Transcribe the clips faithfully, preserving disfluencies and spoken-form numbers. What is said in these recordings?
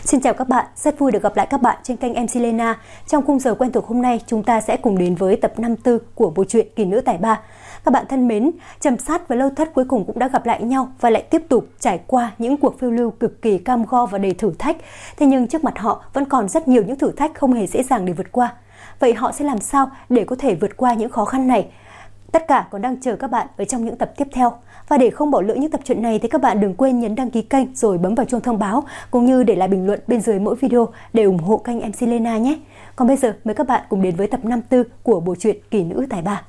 Xin chào các bạn, rất vui được gặp lại các bạn trên kênh em xê Lena. Trong khung giờ quen thuộc hôm nay, chúng ta sẽ cùng đến với tập năm mươi tư của bộ truyện Kỳ Nữ Tài Ba. Các bạn thân mến, Trầm Sát và Lâu Thất cuối cùng cũng đã gặp lại nhau và lại tiếp tục trải qua những cuộc phiêu lưu cực kỳ cam go và đầy thử thách. Thế nhưng trước mặt họ vẫn còn rất nhiều những thử thách không hề dễ dàng để vượt qua. Vậy họ sẽ làm sao để có thể vượt qua những khó khăn này? Tất cả còn đang chờ các bạn ở trong những tập tiếp theo. Và để không bỏ lỡ những tập truyện này thì các bạn đừng quên nhấn đăng ký kênh rồi bấm vào chuông thông báo cũng như để lại bình luận bên dưới mỗi video để ủng hộ kênh em xê Lena nhé. Còn bây giờ mời các bạn cùng đến với tập năm mươi tư của bộ truyện Kỳ Nữ Tài Ba.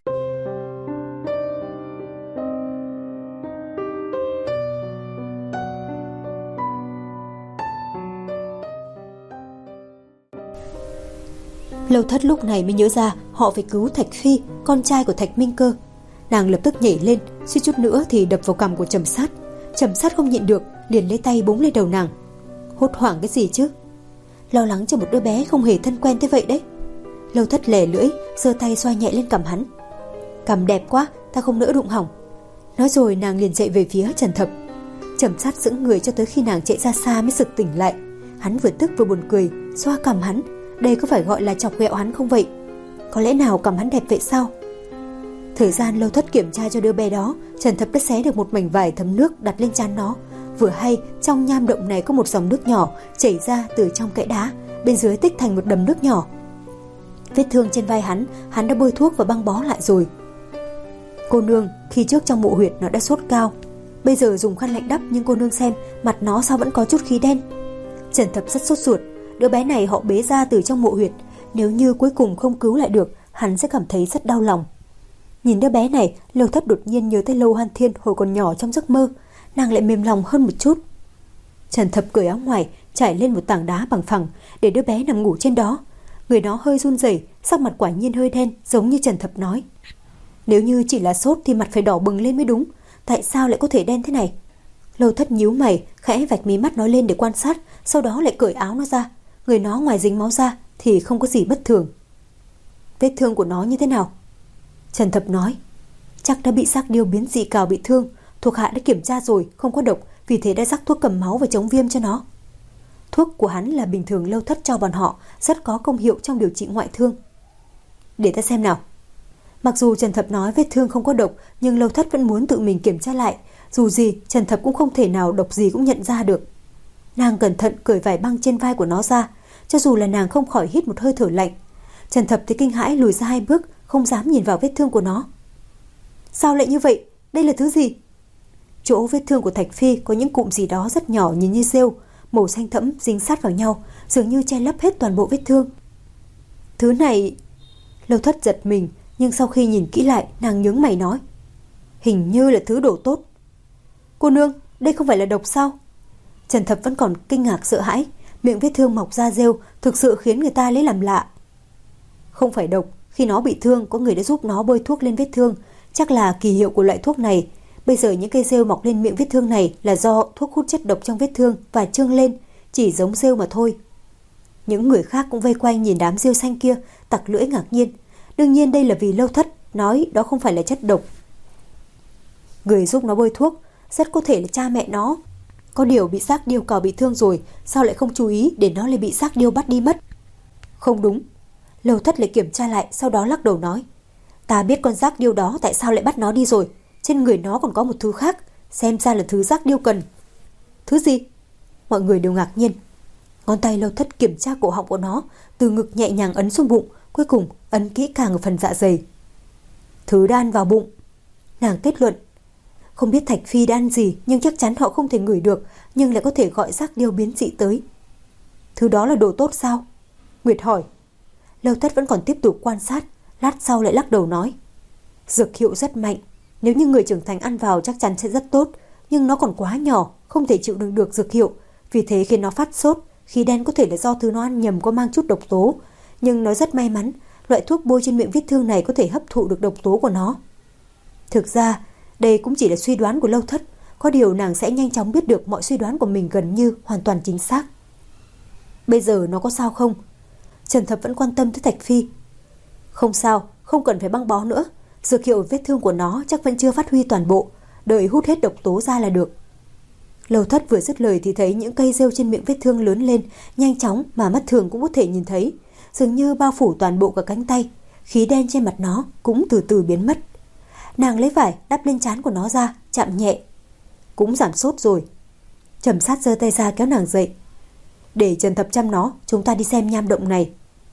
Lâu Thất lúc này mới nhớ ra họ phải cứu Thạch Phi, con trai của Thạch Minh Cơ. Nàng lập tức nhảy lên, suýt chút nữa thì đập vào cằm của Trầm Sát. Trầm Sát không nhịn được, liền lấy tay búng lên đầu nàng. Hốt hoảng cái gì chứ? Lo lắng cho một đứa bé không hề thân quen thế vậy đấy. Lâu Thất lè lưỡi, giơ tay xoa nhẹ lên cằm hắn. Cằm đẹp quá, ta không nỡ đụng hỏng. Nói rồi nàng liền chạy về phía Trần Thập. Trầm Sát sững người cho tới khi nàng chạy ra xa mới sực tỉnh lại. Hắn vừa tức vừa buồn cười, xoa cằm hắn. Đây có phải gọi là chọc ghẹo hắn không vậy? Có lẽ nào cằm hắn đẹp vậy sao? Thời gian Lâu Thất kiểm tra cho đứa bé đó, Trần Thập đã xé được một mảnh vải thấm nước đặt lên trán nó. Vừa hay trong nham động này có một dòng nước nhỏ chảy ra từ trong kẽ đá, bên dưới tích thành một đầm nước nhỏ. Vết thương trên vai hắn, hắn đã bôi thuốc và băng bó lại rồi. Cô nương, khi trước trong mộ huyệt nó đã sốt cao, bây giờ dùng khăn lạnh đắp, nhưng cô nương xem mặt nó sao vẫn có chút khí đen. Trần Thập rất sốt ruột. Đứa bé này họ bế ra từ trong mộ huyệt, nếu như cuối cùng không cứu lại được, hắn sẽ cảm thấy rất đau lòng. Nhìn đứa bé này, Lâu Thất đột nhiên nhớ tới Lâu Hoan Thiên hồi còn nhỏ trong giấc mơ, nàng lại mềm lòng hơn một chút. Trần Thập cởi áo ngoài, trải lên một tảng đá bằng phẳng để đứa bé nằm ngủ trên đó. Người nó hơi run rẩy, sắc mặt quả nhiên hơi đen, giống như Trần Thập nói. Nếu như chỉ là sốt thì mặt phải đỏ bừng lên mới đúng, tại sao lại có thể đen thế này? Lâu Thất nhíu mày, khẽ vạch mí mắt nó lên để quan sát, sau đó lại cởi áo nó ra. Người nó ngoài dính máu ra thì không có gì bất thường. Vết thương của nó như thế nào? Trần Thập nói, chắc đã bị xác điêu biến dị cào bị thương. Thuộc hạ đã kiểm tra rồi, không có độc, vì thế đã rắc thuốc cầm máu và chống viêm cho nó. Thuốc của hắn là bình thường Lâu Thất cho bọn họ, rất có công hiệu trong điều trị ngoại thương. Để ta xem nào. Mặc dù Trần Thập nói vết thương không có độc, nhưng Lâu Thất vẫn muốn tự mình kiểm tra lại. Dù gì Trần Thập cũng không thể nào độc gì cũng nhận ra được. Nàng cẩn thận cởi vải băng trên vai của nó ra, cho dù là nàng không khỏi hít một hơi thở lạnh. Trần Thập thì kinh hãi lùi ra hai bước, không dám nhìn vào vết thương của nó. Sao lại như vậy? Đây là thứ gì? Chỗ vết thương của Thạch Phi có những cụm gì đó rất nhỏ nhìn như rêu, màu xanh thẫm dính sát vào nhau, dường như che lấp hết toàn bộ vết thương. Thứ này... Lâu Thất giật mình, nhưng sau khi nhìn kỹ lại, nàng nhướng mày nói, hình như là thứ đồ tốt. Cô nương, đây không phải là độc sao? Trần Thập vẫn còn kinh ngạc sợ hãi, miệng vết thương mọc ra rêu thực sự khiến người ta lấy làm lạ. Không phải độc, khi nó bị thương có người đã giúp nó bôi thuốc lên vết thương, chắc là kỳ hiệu của loại thuốc này. Bây giờ những cây rêu mọc lên miệng vết thương này là do thuốc hút chất độc trong vết thương và trương lên, chỉ giống rêu mà thôi. Những người khác cũng vây quanh nhìn đám rêu xanh kia, tặc lưỡi ngạc nhiên. Đương nhiên đây là vì Lâu Thất nói đó không phải là chất độc. Người giúp nó bôi thuốc rất có thể là cha mẹ nó. Có điều bị xác điêu cào bị thương rồi, sao lại không chú ý để nó lại bị xác điêu bắt đi mất? Không đúng. Lâu Thất lại kiểm tra lại, sau đó lắc đầu nói, ta biết con xác điêu đó tại sao lại bắt nó đi rồi. Trên người nó còn có một thứ khác, xem ra là thứ xác điêu cần. Thứ gì? Mọi người đều ngạc nhiên. Ngón tay Lâu Thất kiểm tra cổ họng của nó, từ ngực nhẹ nhàng ấn xuống bụng, cuối cùng ấn kỹ càng ở phần dạ dày. Thứ đan vào bụng. Nàng kết luận, không biết Thạch Phi đã ăn gì, nhưng chắc chắn họ không thể ngửi được, nhưng lại có thể gọi xác điêu biến dị tới. Thứ đó là đồ tốt sao? Nguyệt hỏi. Lâu Thất vẫn còn tiếp tục quan sát, lát sau lại lắc đầu nói, dược hiệu rất mạnh, nếu như người trưởng thành ăn vào chắc chắn sẽ rất tốt, nhưng nó còn quá nhỏ, không thể chịu đựng được dược hiệu, vì thế khiến nó phát sốt. Khí đen có thể là do thứ nó ăn nhầm có mang chút độc tố, nhưng nó rất may mắn, loại thuốc bôi trên miệng vết thương này có thể hấp thụ được độc tố của nó. Thực ra đây cũng chỉ là suy đoán của Lâu Thất, có điều nàng sẽ nhanh chóng biết được mọi suy đoán của mình gần như hoàn toàn chính xác. Bây giờ nó có sao không? Trần Thập vẫn quan tâm tới Thạch Phi. Không sao, không cần phải băng bó nữa. Dược hiệu vết thương của nó chắc vẫn chưa phát huy toàn bộ, đợi hút hết độc tố ra là được. Lâu Thất vừa dứt lời thì thấy những cây rêu trên miệng vết thương lớn lên, nhanh chóng mà mắt thường cũng có thể nhìn thấy, dường như bao phủ toàn bộ cả cánh tay. Khí đen trên mặt nó cũng từ từ biến mất. Nàng lấy vải đắp lên trán của nó ra, chạm nhẹ. Cũng giảm sốt rồi. Trầm Sát giơ tay ra kéo nàng dậy. Để Trần Thập chăm nó, chúng ta đi xem nham động này.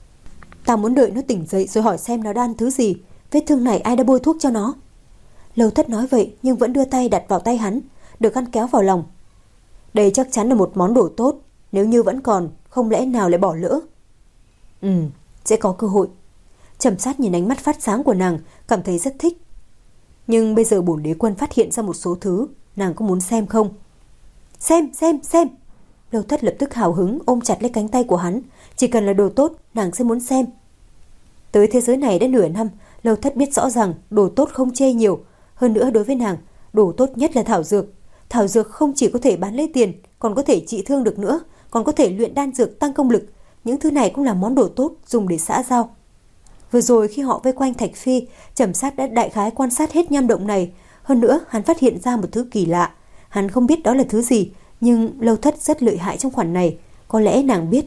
Ta muốn đợi nó tỉnh dậy rồi hỏi xem nó đã ăn thứ gì. Vết thương này ai đã bôi thuốc cho nó? Lâu Thất nói vậy nhưng vẫn đưa tay đặt vào tay hắn, được hắn kéo vào lòng. Đây chắc chắn là một món đồ tốt. Nếu như vẫn còn, không lẽ nào lại bỏ lỡ? Ừ, sẽ có cơ hội. Trầm Sát nhìn ánh mắt phát sáng của nàng, cảm thấy rất thích. Nhưng bây giờ bổn đế quân phát hiện ra một số thứ, nàng có muốn xem không? Xem, xem, xem. Lâu Thất lập tức hào hứng ôm chặt lấy cánh tay của hắn. Chỉ cần là đồ tốt, nàng sẽ muốn xem. Tới thế giới này đã nửa năm, Lâu Thất biết rõ rằng đồ tốt không chê nhiều. Hơn nữa đối với nàng, đồ tốt nhất là thảo dược. Thảo dược không chỉ có thể bán lấy tiền, còn có thể trị thương được nữa, còn có thể luyện đan dược tăng công lực. Những thứ này cũng là món đồ tốt dùng để xã giao. Vừa rồi khi họ vây quanh Thạch Phi, Trầm Sát đã đại khái quan sát hết nham động này. Hơn nữa hắn phát hiện ra một thứ kỳ lạ. Hắn không biết đó là thứ gì, nhưng Lâu Thất rất lợi hại trong khoản này. Có lẽ nàng biết.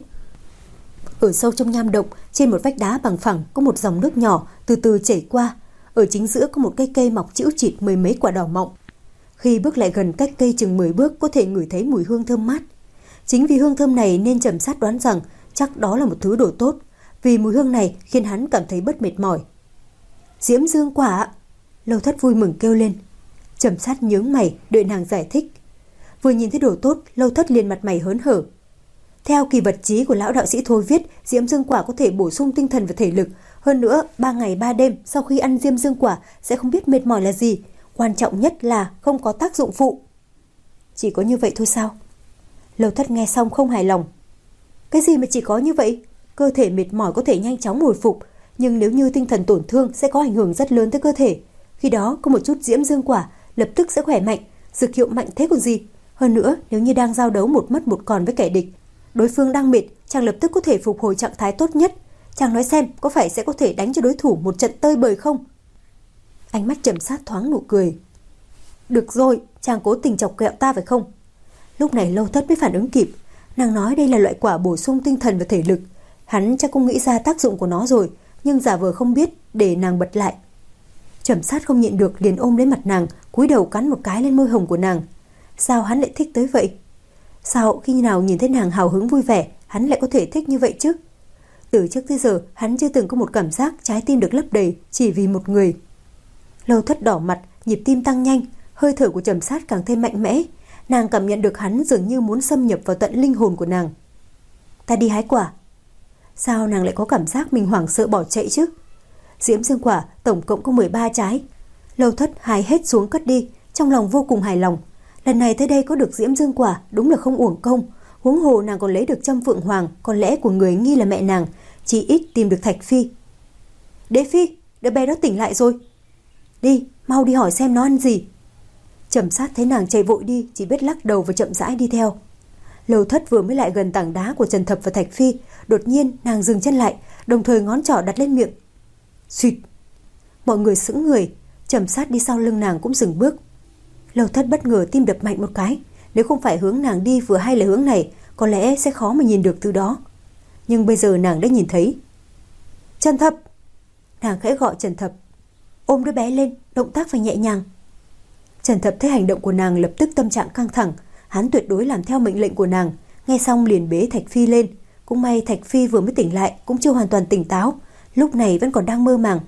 Ở sâu trong nham động, trên một vách đá bằng phẳng có một dòng nước nhỏ từ từ chảy qua. Ở chính giữa có một cây cây mọc chĩu chịt mười mấy quả đỏ mọng. Khi bước lại gần cách cây chừng mười bước có thể ngửi thấy mùi hương thơm mát. Chính vì hương thơm này nên Trầm Sát đoán rằng chắc đó là một thứ đồ tốt. Vì mùi hương này khiến hắn cảm thấy bớt mệt mỏi. Diễm dương quả! Lâu Thất vui mừng kêu lên. Trầm Sát nhướng mày đợi nàng giải thích. Vừa nhìn thấy đồ tốt, Lâu Thất liền mặt mày hớn hở. Theo kỳ vật chí của lão đạo sĩ Thôi viết, diễm dương quả có thể bổ sung tinh thần và thể lực. Hơn nữa, ba ngày ba đêm sau khi ăn diễm dương quả sẽ không biết mệt mỏi là gì. Quan trọng nhất là không có tác dụng phụ. Chỉ có như vậy thôi sao? Lâu Thất nghe xong không hài lòng. Cái gì mà chỉ có như vậy? Cơ thể mệt mỏi có thể nhanh chóng hồi phục, nhưng nếu như tinh thần tổn thương sẽ có ảnh hưởng rất lớn tới cơ thể. Khi đó có một chút diễm dương quả lập tức sẽ khỏe mạnh. Dược hiệu mạnh thế còn gì? Hơn nữa, nếu như đang giao đấu một mất một còn với kẻ địch, đối phương đang mệt, chàng lập tức có thể phục hồi trạng thái tốt nhất. Chàng nói xem có phải sẽ có thể đánh cho đối thủ một trận tơi bời không? Ánh mắt Trầm Sát thoáng nụ cười. Được rồi, chàng cố tình chọc ghẹo ta phải không? Lúc này Lâu Thất mới phản ứng kịp. Nàng nói đây là loại quả bổ sung tinh thần và thể lực. Hắn chắc cũng nghĩ ra tác dụng của nó rồi, nhưng giả vờ không biết để nàng bật lại. Trầm Sát không nhịn được liền ôm lấy mặt nàng, cúi đầu cắn một cái lên môi hồng của nàng. Sao hắn lại thích tới vậy? Sao khi nào nhìn thấy nàng hào hứng vui vẻ, hắn lại có thể thích như vậy chứ? Từ trước tới giờ hắn chưa từng có một cảm giác trái tim được lấp đầy chỉ vì một người. Lâu Thất đỏ mặt, nhịp tim tăng nhanh, hơi thở của Trầm Sát càng thêm mạnh mẽ. Nàng cảm nhận được hắn dường như muốn xâm nhập vào tận linh hồn của nàng. Ta đi hái quả. Sao nàng lại có cảm giác mình hoảng sợ bỏ chạy chứ? Diễm dương quả tổng cộng có mười ba trái. Lâu Thất hái hết xuống cất đi, trong lòng vô cùng hài lòng. Lần này tới đây có được diễm dương quả đúng là không uổng công. Huống hồ nàng còn lấy được Trâm Phượng Hoàng, có lẽ của người nghi là mẹ nàng, chỉ ít tìm được Thạch Phi. Đế Phi, đứa bé đó tỉnh lại rồi. Đi, mau đi hỏi xem nó ăn gì. Trầm Sát thấy nàng chạy vội đi, chỉ biết lắc đầu và chậm rãi đi theo. Lâu Thất vừa mới lại gần tảng đá của Trần Thập và Thạch Phi, đột nhiên nàng dừng chân lại, đồng thời ngón trỏ đặt lên miệng. Xuyệt! Mọi người sững người, Trầm Sát đi sau lưng nàng cũng dừng bước. Lâu Thất bất ngờ tim đập mạnh một cái, nếu không phải hướng nàng đi vừa hay là hướng này, có lẽ sẽ khó mà nhìn được từ đó. Nhưng bây giờ nàng đã nhìn thấy. Trần Thập! Nàng khẽ gọi Trần Thập. Ôm đứa bé lên, động tác phải nhẹ nhàng. Trần Thập thấy hành động của nàng lập tức tâm trạng căng thẳng, hắn tuyệt đối làm theo mệnh lệnh của nàng, nghe xong liền bế Thạch Phi lên. Cũng may Thạch Phi vừa mới tỉnh lại, cũng chưa hoàn toàn tỉnh táo, lúc này vẫn còn đang mơ màng.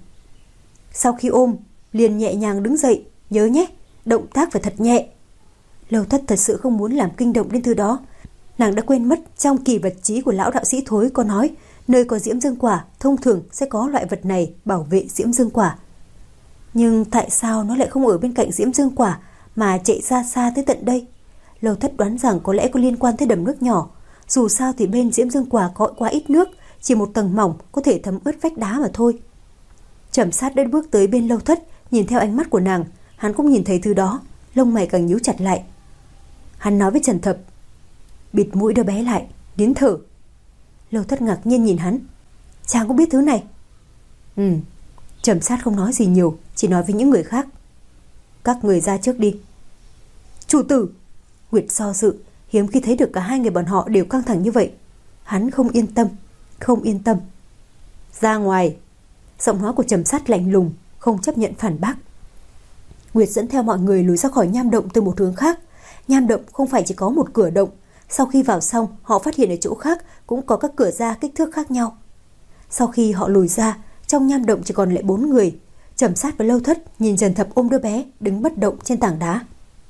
Sau khi ôm, liền nhẹ nhàng đứng dậy, nhớ nhé, động tác phải thật nhẹ. Lâu Thất thật sự không muốn làm kinh động đến thứ đó. Nàng đã quên mất trong kỳ vật chí của lão đạo sĩ Thối có nói, nơi có diễm dương quả thông thường sẽ có loại vật này bảo vệ diễm dương quả. Nhưng tại sao nó lại không ở bên cạnh diễm dương quả mà chạy ra xa tới tận đây? Lâu Thất đoán rằng có lẽ có liên quan tới đầm nước nhỏ. Dù sao thì bên diễm dương quả có quá ít nước, chỉ một tầng mỏng có thể thấm ướt vách đá mà thôi. Trầm Sát đến bước tới bên Lâu Thất, nhìn theo ánh mắt của nàng, hắn cũng nhìn thấy thứ đó, lông mày càng nhíu chặt lại. Hắn nói với Trần Thập, bịt mũi đứa bé lại, nín thở. Lâu Thất ngạc nhiên nhìn hắn. Chàng cũng biết thứ này? Ừ. Trầm Sát không nói gì nhiều, chỉ nói với những người khác. Các người ra trước đi. Chủ tử! Nguyệt do dự, hiếm khi thấy được cả hai người bọn họ đều căng thẳng như vậy. Hắn không yên tâm, không yên tâm. Ra ngoài. Giọng nói của Trầm Sát lạnh lùng, không chấp nhận phản bác. Nguyệt dẫn theo mọi người lùi ra khỏi nham động từ một hướng khác. Nham động không phải chỉ có một cửa động. Sau khi vào xong, họ phát hiện ở chỗ khác cũng có các cửa ra kích thước khác nhau. Sau khi họ lùi ra, trong nham động chỉ còn lại bốn người. Trầm Sát và Lâu Thất nhìn Trần Thập ôm đứa bé đứng bất động trên tảng đá.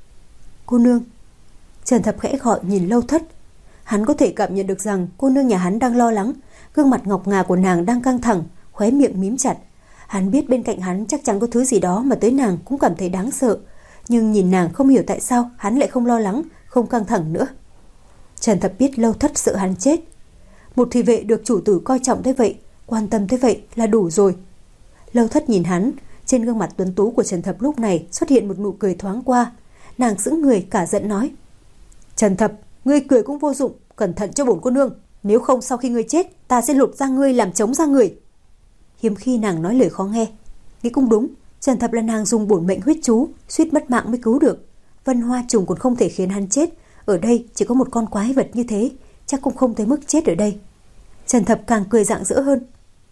Cô nương. Trần Thập khẽ gọi nhìn Lâu Thất. Hắn có thể cảm nhận được rằng cô nương nhà hắn đang lo lắng. Gương mặt ngọc ngà của nàng đang căng thẳng, khóe miệng mím chặt. Hắn biết bên cạnh hắn chắc chắn có thứ gì đó mà tới nàng cũng cảm thấy đáng sợ. Nhưng nhìn nàng không hiểu tại sao hắn lại không lo lắng, không căng thẳng nữa. Trần Thập biết Lâu Thất sợ hắn chết. Một thị vệ được chủ tử coi trọng thế vậy, quan tâm thế vậy là đủ rồi. Lâu Thất nhìn hắn, trên gương mặt tuấn tú của Trần Thập lúc này xuất hiện một nụ cười thoáng qua. Nàng sững người cả giận nói: Trần Thập, ngươi cười cũng vô dụng, cẩn thận cho bổn cô nương, nếu không sau khi ngươi chết ta sẽ lột da ngươi làm trống da người. Hiếm khi nàng nói lời khó nghe. Nghĩ cũng đúng, Trần Thập là nàng dùng bổn mệnh huyết chú, suýt mất mạng mới cứu được. Vân Hoa trùng còn không thể khiến hắn chết, ở đây chỉ có một con quái vật như thế, chắc cũng không tới mức chết ở đây. Trần Thập càng cười rạng rỡ hơn.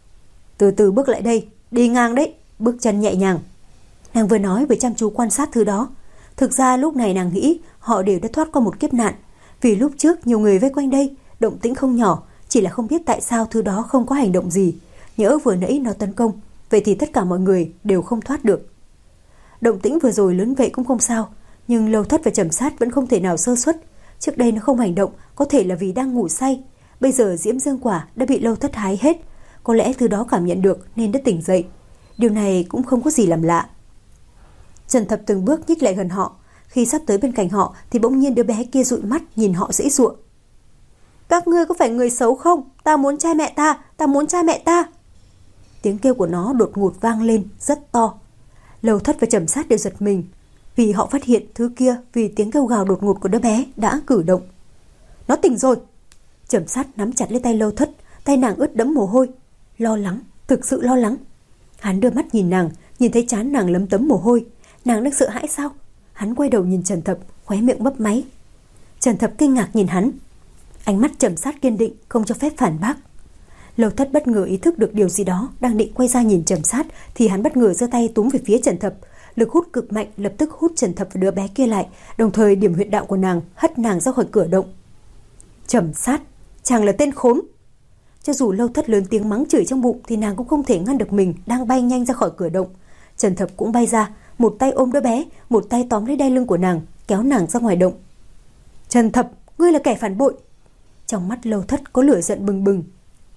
Từ từ bước lại đây, đi ngang đấy, bước chân nhẹ nhàng. Nàng vừa nói vừa chăm chú quan sát thứ đó. Thực ra lúc này nàng nghĩ họ đều đã thoát qua một kiếp nạn. Vì lúc trước nhiều người vây quanh đây, động tĩnh không nhỏ, chỉ là không biết tại sao thứ đó không có hành động gì. Nhỡ vừa nãy nó tấn công, vậy thì tất cả mọi người đều không thoát được. Động tĩnh vừa rồi lớn vậy cũng không sao, nhưng Lâu Thất và Trầm Sát vẫn không thể nào sơ suất. Trước đây nó không hành động, có thể là vì đang ngủ say. Bây giờ diễm dương quả đã bị Lâu Thất hái hết, có lẽ thứ đó cảm nhận được nên đã tỉnh dậy. Điều này cũng không có gì làm lạ. Trần Thập từng bước nhích lại gần họ. Khi sắp tới bên cạnh họ thì bỗng nhiên đứa bé kia dụi mắt nhìn họ giãy giụa. Các ngươi có phải người xấu không? Ta muốn trai mẹ ta, ta muốn trai mẹ ta. Tiếng kêu của nó đột ngột vang lên rất to. Lâu Thất và Trầm Sát đều giật mình, vì họ phát hiện thứ kia vì tiếng kêu gào đột ngột của đứa bé đã cử động. Nó tỉnh rồi. Trầm Sát nắm chặt lấy tay Lâu Thất, tay nàng ướt đẫm mồ hôi. Lo lắng, thực sự lo lắng. Hắn đưa mắt nhìn nàng, nhìn thấy trán nàng lấm tấm mồ hôi. Nàng đang sợ hãi sao? Hắn quay đầu nhìn Trần Thập, khóe miệng mấp máy. Trần Thập kinh ngạc nhìn hắn. Ánh mắt Trầm Sát kiên định, không cho phép phản bác. Lâu Thất bất ngờ ý thức được điều gì đó, đang định quay ra nhìn Trầm Sát thì hắn bất ngờ giơ tay túm về phía Trần Thập. Lực hút cực mạnh lập tức hút Trần Thập và đứa bé kia lại, đồng thời điểm huyệt đạo của nàng hất nàng ra khỏi cửa động. Trầm Sát, chàng là tên khốn. Cho dù Lâu Thất lớn tiếng mắng chửi trong bụng thì nàng cũng không thể ngăn được mình đang bay nhanh ra khỏi cửa động. Trần Thập cũng bay ra, một tay ôm đứa bé, một tay tóm lấy đai lưng của nàng, kéo nàng ra ngoài động. Trần Thập, ngươi là kẻ phản bội. Trong mắt Lâu Thất có lửa giận bừng bừng.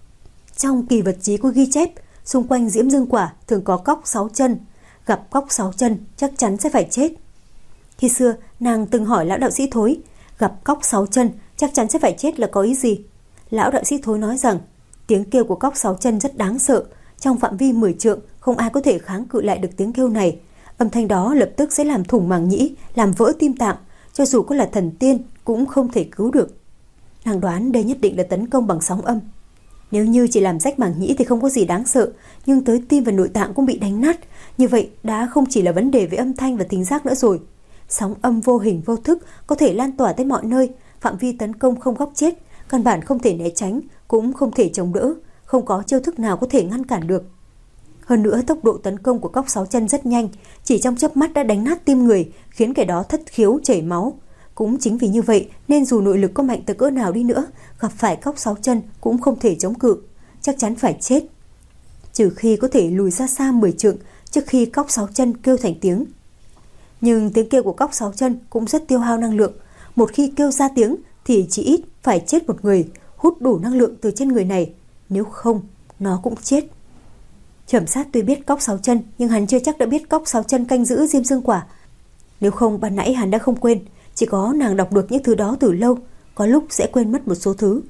Trong kỳ vật chí có ghi chép, xung quanh diễm dương quả thường có cóc sáu chân, gặp cóc sáu chân chắc chắn sẽ phải chết. Khi xưa nàng từng hỏi lão đạo sĩ Thối, gặp cóc sáu chân chắc chắn sẽ phải chết là có ý gì. Lão đạo sĩ Thối nói rằng tiếng kêu của cóc sáu chân rất đáng sợ, trong phạm vi mười trượng không ai có thể kháng cự lại được tiếng kêu này. Âm thanh đó lập tức sẽ làm thủng màng nhĩ, làm vỡ tim tạng, cho dù có là thần tiên cũng không thể cứu được. Nàng đoán đây nhất định là tấn công bằng sóng âm. Nếu như chỉ làm rách màng nhĩ thì không có gì đáng sợ, nhưng tới tim và nội tạng cũng bị đánh nát, như vậy đã không chỉ là vấn đề về âm thanh và thính giác nữa rồi. Sóng âm vô hình vô thức có thể lan tỏa tới mọi nơi, phạm vi tấn công không góc chết, căn bản không thể né tránh, cũng không thể chống đỡ, không có chiêu thức nào có thể ngăn cản được. Hơn nữa tốc độ tấn công của cóc sáu chân rất nhanh, chỉ trong chớp mắt đã đánh nát tim người, khiến kẻ đó thất khiếu chảy máu. Cũng chính vì như vậy nên dù nội lực có mạnh tới cỡ nào đi nữa, gặp phải cóc sáu chân cũng không thể chống cự, chắc chắn phải chết. Trừ khi có thể lùi ra xa mười trượng trước khi cóc sáu chân kêu thành tiếng. Nhưng tiếng kêu của cóc sáu chân cũng rất tiêu hao năng lượng. Một khi kêu ra tiếng thì chỉ ít phải chết một người, hút đủ năng lượng từ trên người này. Nếu không, nó cũng chết. Trầm Sát tuy biết cóc sáu chân, nhưng hắn chưa chắc đã biết cóc sáu chân canh giữ diêm dương quả. Nếu không ban nãy hắn đã không quên, chỉ có nàng đọc được những thứ đó từ lâu, có lúc sẽ quên mất một số thứ.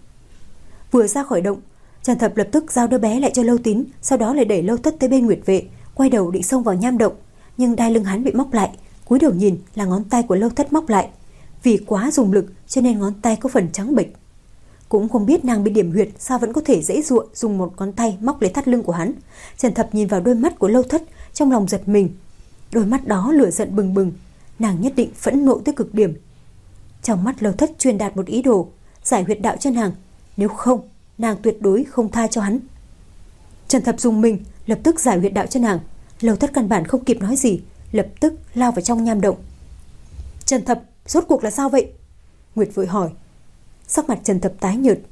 Vừa ra khỏi động, Trần Thập lập tức giao đứa bé lại cho Lâu Tín, sau đó lại đẩy Lâu Thất tới bên Nguyệt Vệ, quay đầu định xông vào nham động, nhưng đai lưng hắn bị móc lại, cúi đầu nhìn là ngón tay của Lâu Thất móc lại. Vì quá dùng lực cho nên ngón tay có phần trắng bệch. Cũng không biết nàng bị điểm huyệt sao vẫn có thể giãy giụa dùng một ngón tay móc lấy thắt lưng của hắn. Trần Thập nhìn vào đôi mắt của Lâu Thất, trong lòng giật mình. Đôi mắt đó lửa giận bừng bừng, nàng nhất định phẫn nộ tới cực điểm. Trong mắt Lâu Thất truyền đạt một ý đồ, giải huyệt đạo cho nàng, nếu không, nàng tuyệt đối không tha cho hắn. Trần Thập dùng mình, lập tức giải huyệt đạo cho nàng. Lâu Thất căn bản không kịp nói gì, lập tức lao vào trong nham động. Trần Thập, rốt cuộc là sao vậy? Nguyệt vội hỏi. Sắc mặt Trần Thập tái nhợt.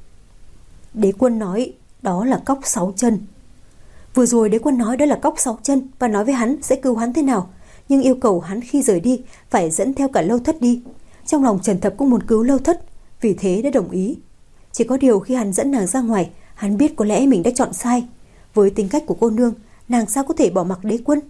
Đế quân nói đó là cóc sáu chân. Vừa rồi đế quân nói đó là cóc sáu chân và nói với hắn sẽ cứu hắn thế nào, nhưng yêu cầu hắn khi rời đi phải dẫn theo cả Lâu Thất đi. Trong lòng Trần Thập cũng muốn cứu Lâu Thất, vì thế đã đồng ý. Chỉ có điều khi hắn dẫn nàng ra ngoài, hắn biết có lẽ mình đã chọn sai. Với tính cách của cô nương, nàng sao có thể bỏ mặc đế quân?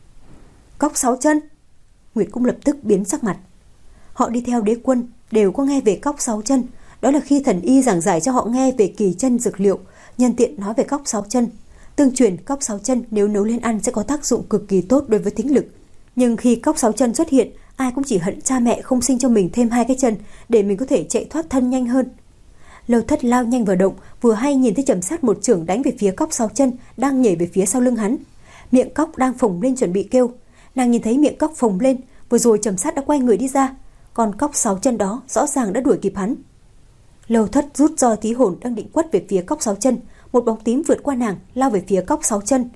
Cóc sáu chân? Nguyệt cũng lập tức biến sắc mặt. Họ đi theo đế quân đều có nghe về cóc sáu chân. Đó là khi thần y giảng giải cho họ nghe về kỳ chân dược liệu, nhân tiện nói về cóc sáu chân. Tương truyền cóc sáu chân nếu nấu lên ăn sẽ có tác dụng cực kỳ tốt đối với thính lực. Nhưng khi cóc sáu chân xuất hiện, ai cũng chỉ hận cha mẹ không sinh cho mình thêm hai cái chân để mình có thể chạy thoát thân nhanh hơn. Lâu Thất lao nhanh vào động, vừa hay nhìn thấy Trầm Sát một chưởng đánh về phía cóc sáu chân đang nhảy về phía sau lưng hắn. Miệng cóc đang phồng lên chuẩn bị kêu. Nàng nhìn thấy miệng cóc phồng lên, vừa rồi Trầm Sát đã quay người đi ra, còn cóc sáu chân đó rõ ràng đã đuổi kịp hắn. Lâu Thất rút roi tí hồn đang định quất về phía cóc sáu chân, một bóng tím vượt qua nàng lao về phía cóc sáu chân.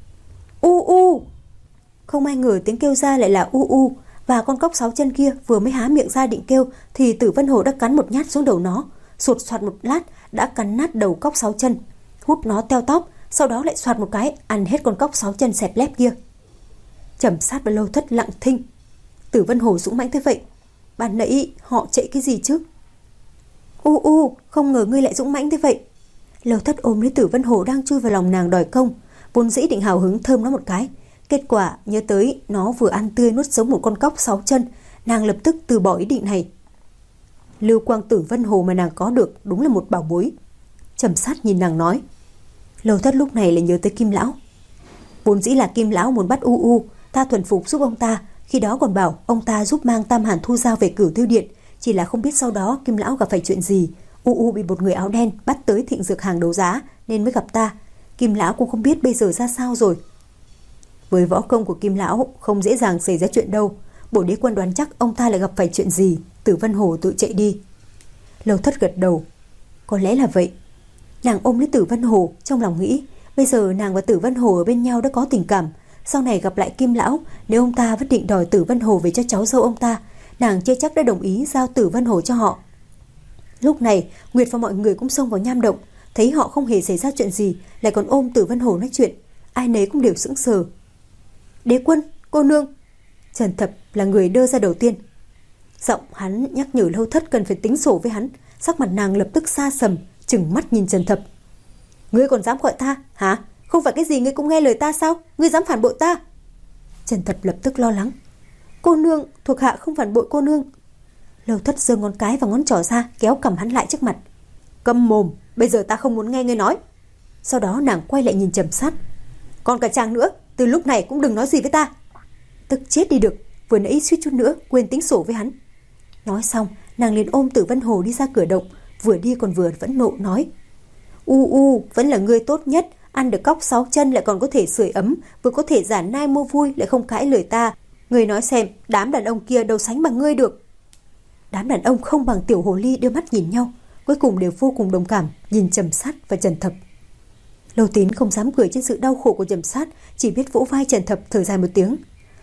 U u! Không ai ngờ tiếng kêu ra lại là u u, và con cóc sáu chân kia vừa mới há miệng ra định kêu thì Tử Vân Hồ đã cắn một nhát xuống đầu nó, sụt soạt một lát đã cắn nát đầu cóc sáu chân, hút nó teo tóc, sau đó lại soạt một cái ăn hết con cóc sáu chân xẹp lép kia. Trầm Sát và Lâu Thất lặng thinh. Tử Vân Hồ dũng mãnh thế vậy, ban nãy họ chạy cái gì chứ? U u, không ngờ ngươi lại dũng mãnh thế vậy. Lâu Thất ôm lấy Tử Vân Hồ đang chui vào lòng nàng đòi công, vốn dĩ định hào hứng thơm nó một cái, kết quả nhớ tới nó vừa ăn tươi nuốt sống một con cóc sáu chân, nàng lập tức từ bỏ ý định này. Lưu quang Tử Vân Hồ mà nàng có được đúng là một bảo bối. Trầm Sát nhìn nàng nói. Lâu Thất lúc này lại nhớ tới Kim Lão. Vốn dĩ là Kim Lão muốn bắt U U, ta thuần phục giúp ông ta, khi đó còn bảo ông ta giúp mang Tam Hàn Thu Giao về Cửu Tiêu Điện, chỉ là không biết sau đó Kim Lão gặp phải chuyện gì. U U bị một người áo đen bắt tới Thịnh Dược hàng đấu giá nên mới gặp ta. Kim Lão cũng không biết bây giờ ra sao rồi. Với võ công của Kim Lão không dễ dàng xảy ra chuyện đâu. Bổ đế quân đoán chắc ông ta lại gặp phải chuyện gì. Tử Vân Hồ tự chạy đi. Lâu Thất gật đầu. Có lẽ là vậy. Nàng ôm lấy Tử Vân Hồ, trong lòng nghĩ bây giờ nàng và Tử Vân Hồ ở bên nhau đã có tình cảm, sau này gặp lại Kim Lão, nếu ông ta vẫn định đòi Tử Vân Hồ về cho cháu dâu ông ta, nàng chưa chắc đã đồng ý giao Tử Vân Hồ cho họ. Lúc này Nguyệt và mọi người cũng xông vào nham động, thấy họ không hề xảy ra chuyện gì, lại còn ôm Tử Vân Hồ nói chuyện, ai nấy cũng đều sững sờ. Đế quân, cô nương. Trần Thập là người đưa ra đầu tiên. Giọng hắn nhắc nhở Lâu Thất cần phải tính sổ với hắn. Sắc mặt nàng lập tức xa sầm, trừng mắt nhìn Trần Thập. Ngươi còn dám gọi ta hả? Không phải cái gì ngươi cũng nghe lời ta sao? Ngươi dám phản bội ta? Trần Thập lập tức lo lắng. Cô nương, thuộc hạ không phản bội cô nương. Lâu Thất giơ ngón cái và ngón trỏ ra, kéo cầm hắn lại trước mặt. Câm mồm, bây giờ ta không muốn nghe ngươi nói. Sau đó nàng quay lại nhìn Trầm Sát. Còn cả chàng nữa, từ lúc này cũng đừng nói gì với ta. Tức chết đi được, vừa nãy suýt chút nữa quên tính sổ với hắn. Nói xong, nàng liền ôm Tử Vân Hồ đi ra cửa động, vừa đi còn vừa vẫn nộ nói. U u, vẫn là ngươi tốt nhất, ăn được cóc sáu chân lại còn có thể sưởi ấm, vừa có thể giả nai mua vui lại không cãi lời ta. Ngươi nói xem, đám đàn ông kia đâu sánh bằng ngươi được. Đám đàn ông không bằng tiểu hồ ly đưa mắt nhìn nhau, cuối cùng đều vô cùng đồng cảm, nhìn Trầm Sát và Trần Thập. Lâu Tín không dám cười trên sự đau khổ của Trầm Sát, chỉ biết vỗ vai Trần Thập thở dài một tiếng.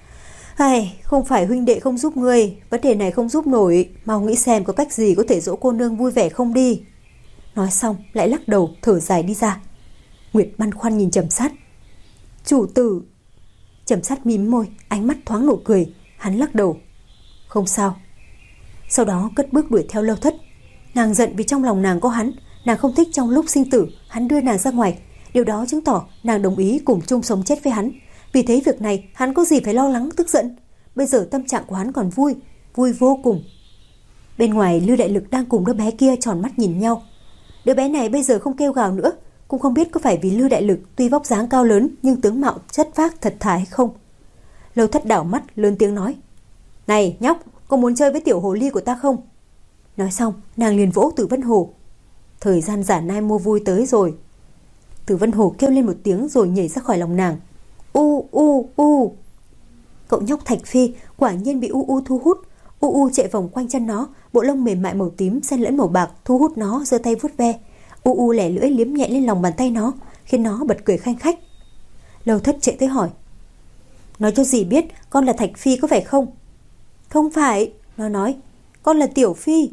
Ai, không phải huynh đệ không giúp ngươi, vấn đề này không giúp nổi, mau nghĩ xem có cách gì có thể dỗ cô nương vui vẻ không đi. Nói xong lại lắc đầu thở dài đi ra. Nguyệt băn khoăn nhìn Trầm Sát. Chủ tử. Trầm Sát mím môi, ánh mắt thoáng nụ cười, hắn lắc đầu. Không sao. Sau đó cất bước đuổi theo Lâu Thất. Nàng giận vì trong lòng nàng có hắn, nàng không thích trong lúc sinh tử hắn đưa nàng ra ngoài, điều đó chứng tỏ nàng đồng ý cùng chung sống chết với hắn. Vì thế việc này hắn có gì phải lo lắng tức giận. Bây giờ tâm trạng của hắn còn vui, vui vô cùng. Bên ngoài Lưu Đại Lực đang cùng đứa bé kia tròn mắt nhìn nhau. Đứa bé này bây giờ không kêu gào nữa, cũng không biết có phải vì Lưu Đại Lực tuy vóc dáng cao lớn nhưng tướng mạo chất phác thật thà hay không. Lâu Thất đảo mắt lớn tiếng nói. Này nhóc, có muốn chơi với tiểu hồ ly của ta không? Nói xong nàng liền vỗ Tử Vân Hồ. Thời gian giả nai mua vui tới rồi. Tử Vân Hồ kêu lên một tiếng rồi nhảy ra khỏi lòng nàng. U u u. Cậu nhóc Thạch Phi quả nhiên bị u u thu hút, U U chạy vòng quanh chân nó, bộ lông mềm mại màu tím xen lẫn màu bạc thu hút nó, giơ tay vuốt ve. U U lẻ lưỡi liếm nhẹ lên lòng bàn tay nó, khiến nó bật cười khanh khách. Lâu Thất chạy tới hỏi: nói cho dì biết con là Thạch Phi có phải không? Không phải, nó nói, con là Tiểu Phi.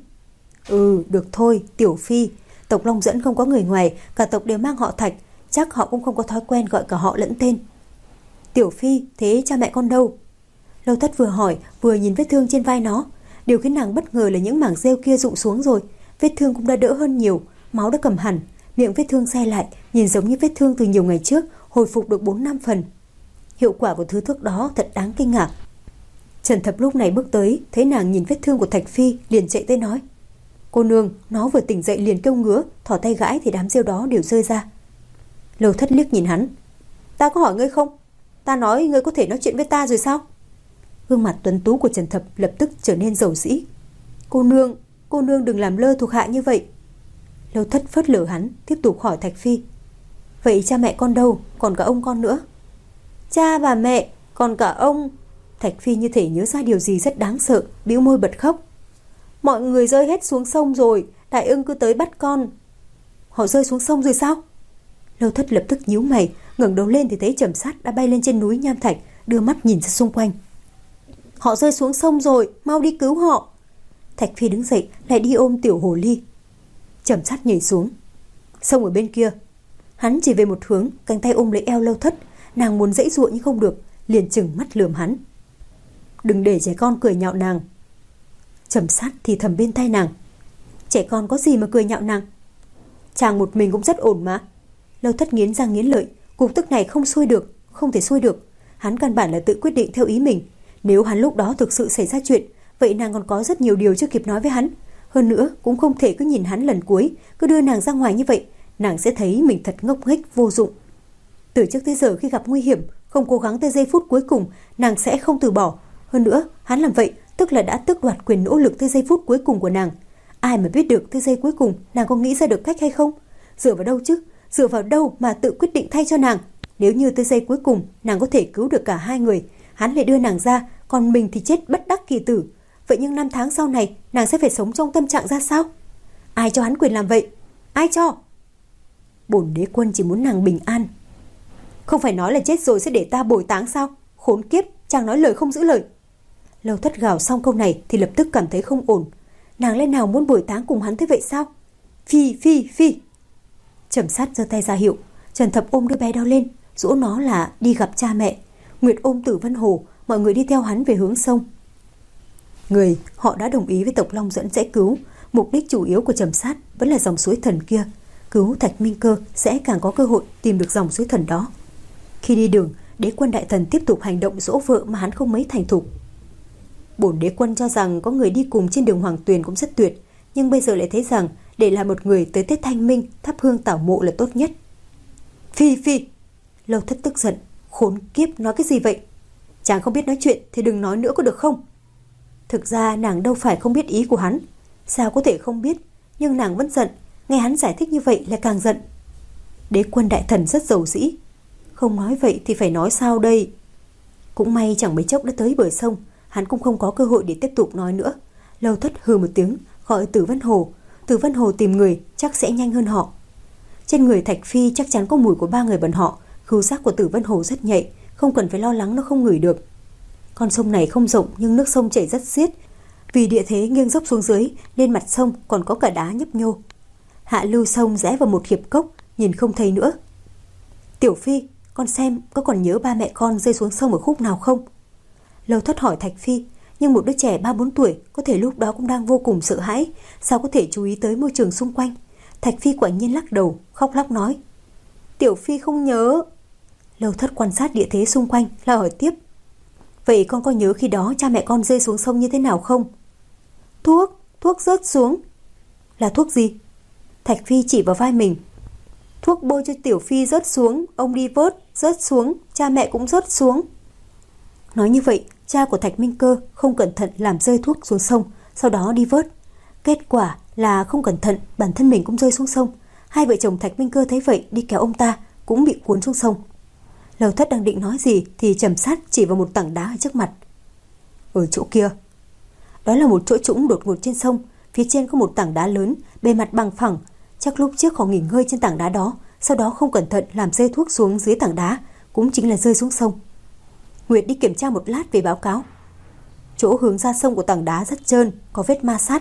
Ừ, được thôi, Tiểu Phi. Tộc Long Dẫn không có người ngoài, cả tộc đều mang họ Thạch, chắc họ cũng không có thói quen gọi cả họ lẫn tên. Tiểu Phi, thế cha mẹ con đâu? Lâu Thất vừa hỏi vừa nhìn vết thương trên vai nó. Điều khiến nàng bất ngờ là những mảng rêu kia rụng xuống rồi, vết thương cũng đã đỡ hơn nhiều, máu đã cầm hẳn, miệng vết thương xe lại, nhìn giống như vết thương từ nhiều ngày trước, hồi phục được bốn năm phần. Hiệu quả của thứ thuốc đó thật đáng kinh ngạc. Trần Thập lúc này bước tới, thấy nàng nhìn vết thương của Thạch Phi, liền chạy tới nói: cô nương, nó vừa tỉnh dậy liền kêu ngứa, thỏ tay gãi thì đám rêu đó đều rơi ra. Lâu Thất liếc nhìn hắn: ta có hỏi ngươi không? Ta nói ngươi có thể nói chuyện với ta rồi sao? Gương mặt tuấn tú của Trần Thập lập tức trở nên dầu dĩ. Cô nương, cô nương đừng làm lơ thuộc hạ như vậy. Lâu Thất phớt lờ hắn, tiếp tục hỏi Thạch Phi: vậy cha mẹ con đâu, còn cả ông con nữa? Cha và mẹ, còn cả ông. Thạch Phi như thể nhớ ra điều gì rất đáng sợ, bĩu môi bật khóc. Mọi người rơi hết xuống sông rồi, Đại Ưng cứ tới bắt con. Họ rơi xuống sông rồi sao? Lâu Thất lập tức nhíu mày, ngẩng đầu lên thì thấy Trầm Sát đã bay lên trên núi Nham Thạch, đưa mắt nhìn ra xung quanh. Họ rơi xuống sông rồi, mau đi cứu họ. Thạch Phi đứng dậy, lại đi ôm tiểu hồ ly. Trầm Sát nhảy xuống. Sông ở bên kia. Hắn chỉ về một hướng, cánh tay ôm lấy eo Lâu Thất. Nàng muốn giãy giụa nhưng không được, liền trừng mắt lườm hắn. Đừng để trẻ con cười nhạo nàng. Trầm Sát thì thầm bên tai nàng: trẻ con có gì mà cười nhạo nàng? Chàng một mình cũng rất ổn mà. Lâu Thất nghiến răng nghiến lợi, cục tức này không xuôi được, không thể xuôi được. Hắn căn bản là tự quyết định theo ý mình. Nếu hắn lúc đó thực sự xảy ra chuyện, vậy nàng còn có rất nhiều điều chưa kịp nói với hắn. Hơn nữa cũng không thể cứ nhìn hắn lần cuối, cứ đưa nàng ra ngoài như vậy, nàng sẽ thấy mình thật ngốc nghếch vô dụng. Từ trước tới giờ khi gặp nguy hiểm, không cố gắng tới giây phút cuối cùng, nàng sẽ không từ bỏ. Hơn nữa, hắn làm vậy tức là đã tước đoạt quyền nỗ lực tới giây phút cuối cùng của nàng. Ai mà biết được tới giây cuối cùng nàng có nghĩ ra được cách hay không? Dựa vào đâu chứ? Dựa vào đâu mà tự quyết định thay cho nàng? Nếu như tới giây cuối cùng nàng có thể cứu được cả hai người, hắn lại đưa nàng ra, còn mình thì chết bất đắc kỳ tử. Vậy nhưng năm tháng sau này nàng sẽ phải sống trong tâm trạng ra sao? Ai cho hắn quyền làm vậy? Ai cho? Bổn đế quân chỉ muốn nàng bình an. Không phải nói là chết rồi sẽ để ta bồi táng sao? Khốn kiếp, chàng nói lời không giữ lời. Lâu Thất gào xong câu này thì lập tức cảm thấy không ổn. Nàng lẽ nào muốn bồi táng cùng hắn thế vậy sao? Phi, phi, phi. Trầm Sát giơ tay ra hiệu. Trần Thập ôm đứa bé đó lên, dỗ nó là đi gặp cha mẹ. Nguyệt ôm Tử Vân Hồ, mọi người đi theo hắn về hướng sông. Người họ đã đồng ý với tộc Long Dẫn sẽ cứu. Mục đích chủ yếu của Trầm Sát vẫn là dòng suối thần kia. Cứu Thạch Minh Cơ sẽ càng có cơ hội tìm được dòng suối thần đó. Khi đi đường, đế quân đại thần tiếp tục hành động dỗ vợ mà hắn không mấy thành thục. Bổn đế quân cho rằng có người đi cùng trên đường Hoàng Tuyền cũng rất tuyệt, nhưng bây giờ lại thấy rằng để là một người tới Tết Thanh Minh thắp hương tảo mộ là tốt nhất. Phi phi. Lâu Thất tức giận. Khốn kiếp, nói cái gì vậy? Chàng không biết nói chuyện thì đừng nói nữa có được không? Thực ra nàng đâu phải không biết ý của hắn. Sao có thể không biết? Nhưng nàng vẫn giận. Nghe hắn giải thích như vậy là càng giận. Đế quân đại thần rất dầu dĩ. Không nói vậy thì phải nói sao đây? Cũng may chẳng mấy chốc đã tới bờ sông. Hắn cũng không có cơ hội để tiếp tục nói nữa. Lâu Thất hừ một tiếng, gọi Tử Vân Hồ. Tử Vân Hồ tìm người chắc sẽ nhanh hơn họ. Trên người Thạch Phi chắc chắn có mùi của ba người bọn họ. Khứu giác của Tử Vân Hồ rất nhạy, không cần phải lo lắng nó không ngửi được. Con sông này không rộng nhưng nước sông chảy rất xiết. Vì địa thế nghiêng dốc xuống dưới nên mặt sông còn có cả đá nhấp nhô. Hạ lưu sông rẽ vào một hiệp cốc, nhìn không thấy nữa. Tiểu Phi, con xem có còn nhớ ba mẹ con rơi xuống sông ở khúc nào không? Lâu Thất hỏi Thạch Phi, nhưng một đứa trẻ ba bốn tuổi có thể lúc đó cũng đang vô cùng sợ hãi, sao có thể chú ý tới môi trường xung quanh? Thạch Phi quả nhiên lắc đầu, khóc lóc nói: Tiểu Phi không nhớ. Lâu Thất quan sát địa thế xung quanh, lại hỏi tiếp: Vậy con có nhớ khi đó cha mẹ con rơi xuống sông như thế nào không? Thuốc, thuốc rớt xuống. Là thuốc gì? Thạch Phi chỉ vào vai mình. Thuốc bôi cho Tiểu Phi rớt xuống, ông đi vớt, rớt xuống, cha mẹ cũng rớt xuống. Nói như vậy, cha của Thạch Minh Cơ không cẩn thận làm rơi thuốc xuống sông, sau đó đi vớt. Kết quả là không cẩn thận, bản thân mình cũng rơi xuống sông. Hai vợ chồng Thạch Minh Cơ thấy vậy đi kéo ông ta, cũng bị cuốn xuống sông. Lâu Thất đang định nói gì thì Trầm Sát chỉ vào một tảng đá ở trước mặt. Ở chỗ kia. Đó là một chỗ trũng đột ngột trên sông, phía trên có một tảng đá lớn, bề mặt bằng phẳng. Chắc lúc trước họ nghỉ ngơi trên tảng đá đó, sau đó không cẩn thận làm rơi thuốc xuống dưới tảng đá, cũng chính là rơi xuống sông. Nguyệt đi kiểm tra một lát về báo cáo. Chỗ hướng ra sông của tảng đá rất trơn, có vết ma sát.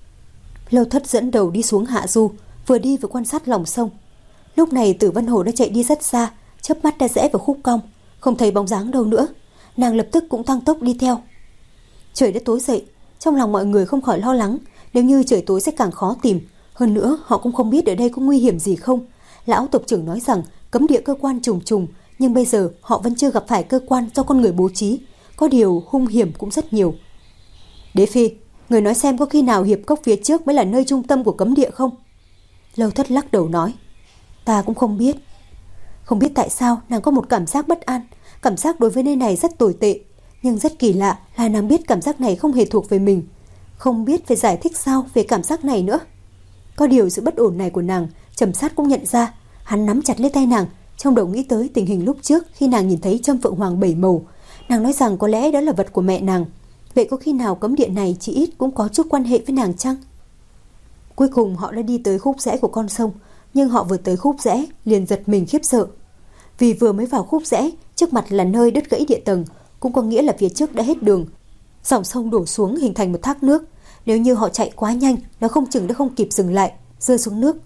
Lâu Thất dẫn đầu đi xuống hạ du, vừa đi vừa quan sát lòng sông. Lúc này Tử Văn Hồ đã chạy đi rất xa, chớp mắt đã rẽ vào khúc cong, không thấy bóng dáng đâu nữa. Nàng lập tức cũng tăng tốc đi theo. Trời đã tối dậy, trong lòng mọi người không khỏi lo lắng, nếu như trời tối sẽ càng khó tìm. Hơn nữa họ cũng không biết ở đây có nguy hiểm gì không. Lão tộc trưởng nói rằng cấm địa cơ quan trùng trùng, nhưng bây giờ họ vẫn chưa gặp phải cơ quan do con người bố trí. Có điều hung hiểm cũng rất nhiều. Đế Phi, người nói xem có khi nào hiệp cốc phía trước mới là nơi trung tâm của cấm địa không? Lâu Thất lắc đầu nói. Ta cũng không biết. Không biết tại sao nàng có một cảm giác bất an. Cảm giác đối với nơi này rất tồi tệ. Nhưng rất kỳ lạ là nàng biết cảm giác này không hề thuộc về mình. Không biết phải giải thích sao về cảm giác này nữa. Có điều sự bất ổn này của nàng, Trầm Sát cũng nhận ra. Hắn nắm chặt lấy tay nàng, trong đầu nghĩ tới tình hình lúc trước khi nàng nhìn thấy Trâm Phượng Hoàng bảy màu. Nàng nói rằng có lẽ đó là vật của mẹ nàng. Vậy có khi nào cấm địa này chỉ ít cũng có chút quan hệ với nàng chăng? Cuối cùng họ đã đi tới khúc rẽ của con sông, nhưng họ vừa tới khúc rẽ liền giật mình khiếp sợ. Vì vừa mới vào khúc rẽ, trước mặt là nơi đứt gãy địa tầng, cũng có nghĩa là phía trước đã hết đường. Dòng sông đổ xuống hình thành một thác nước. Nếu như họ chạy quá nhanh, nó không chừng đã không kịp dừng lại, rơi xuống nước.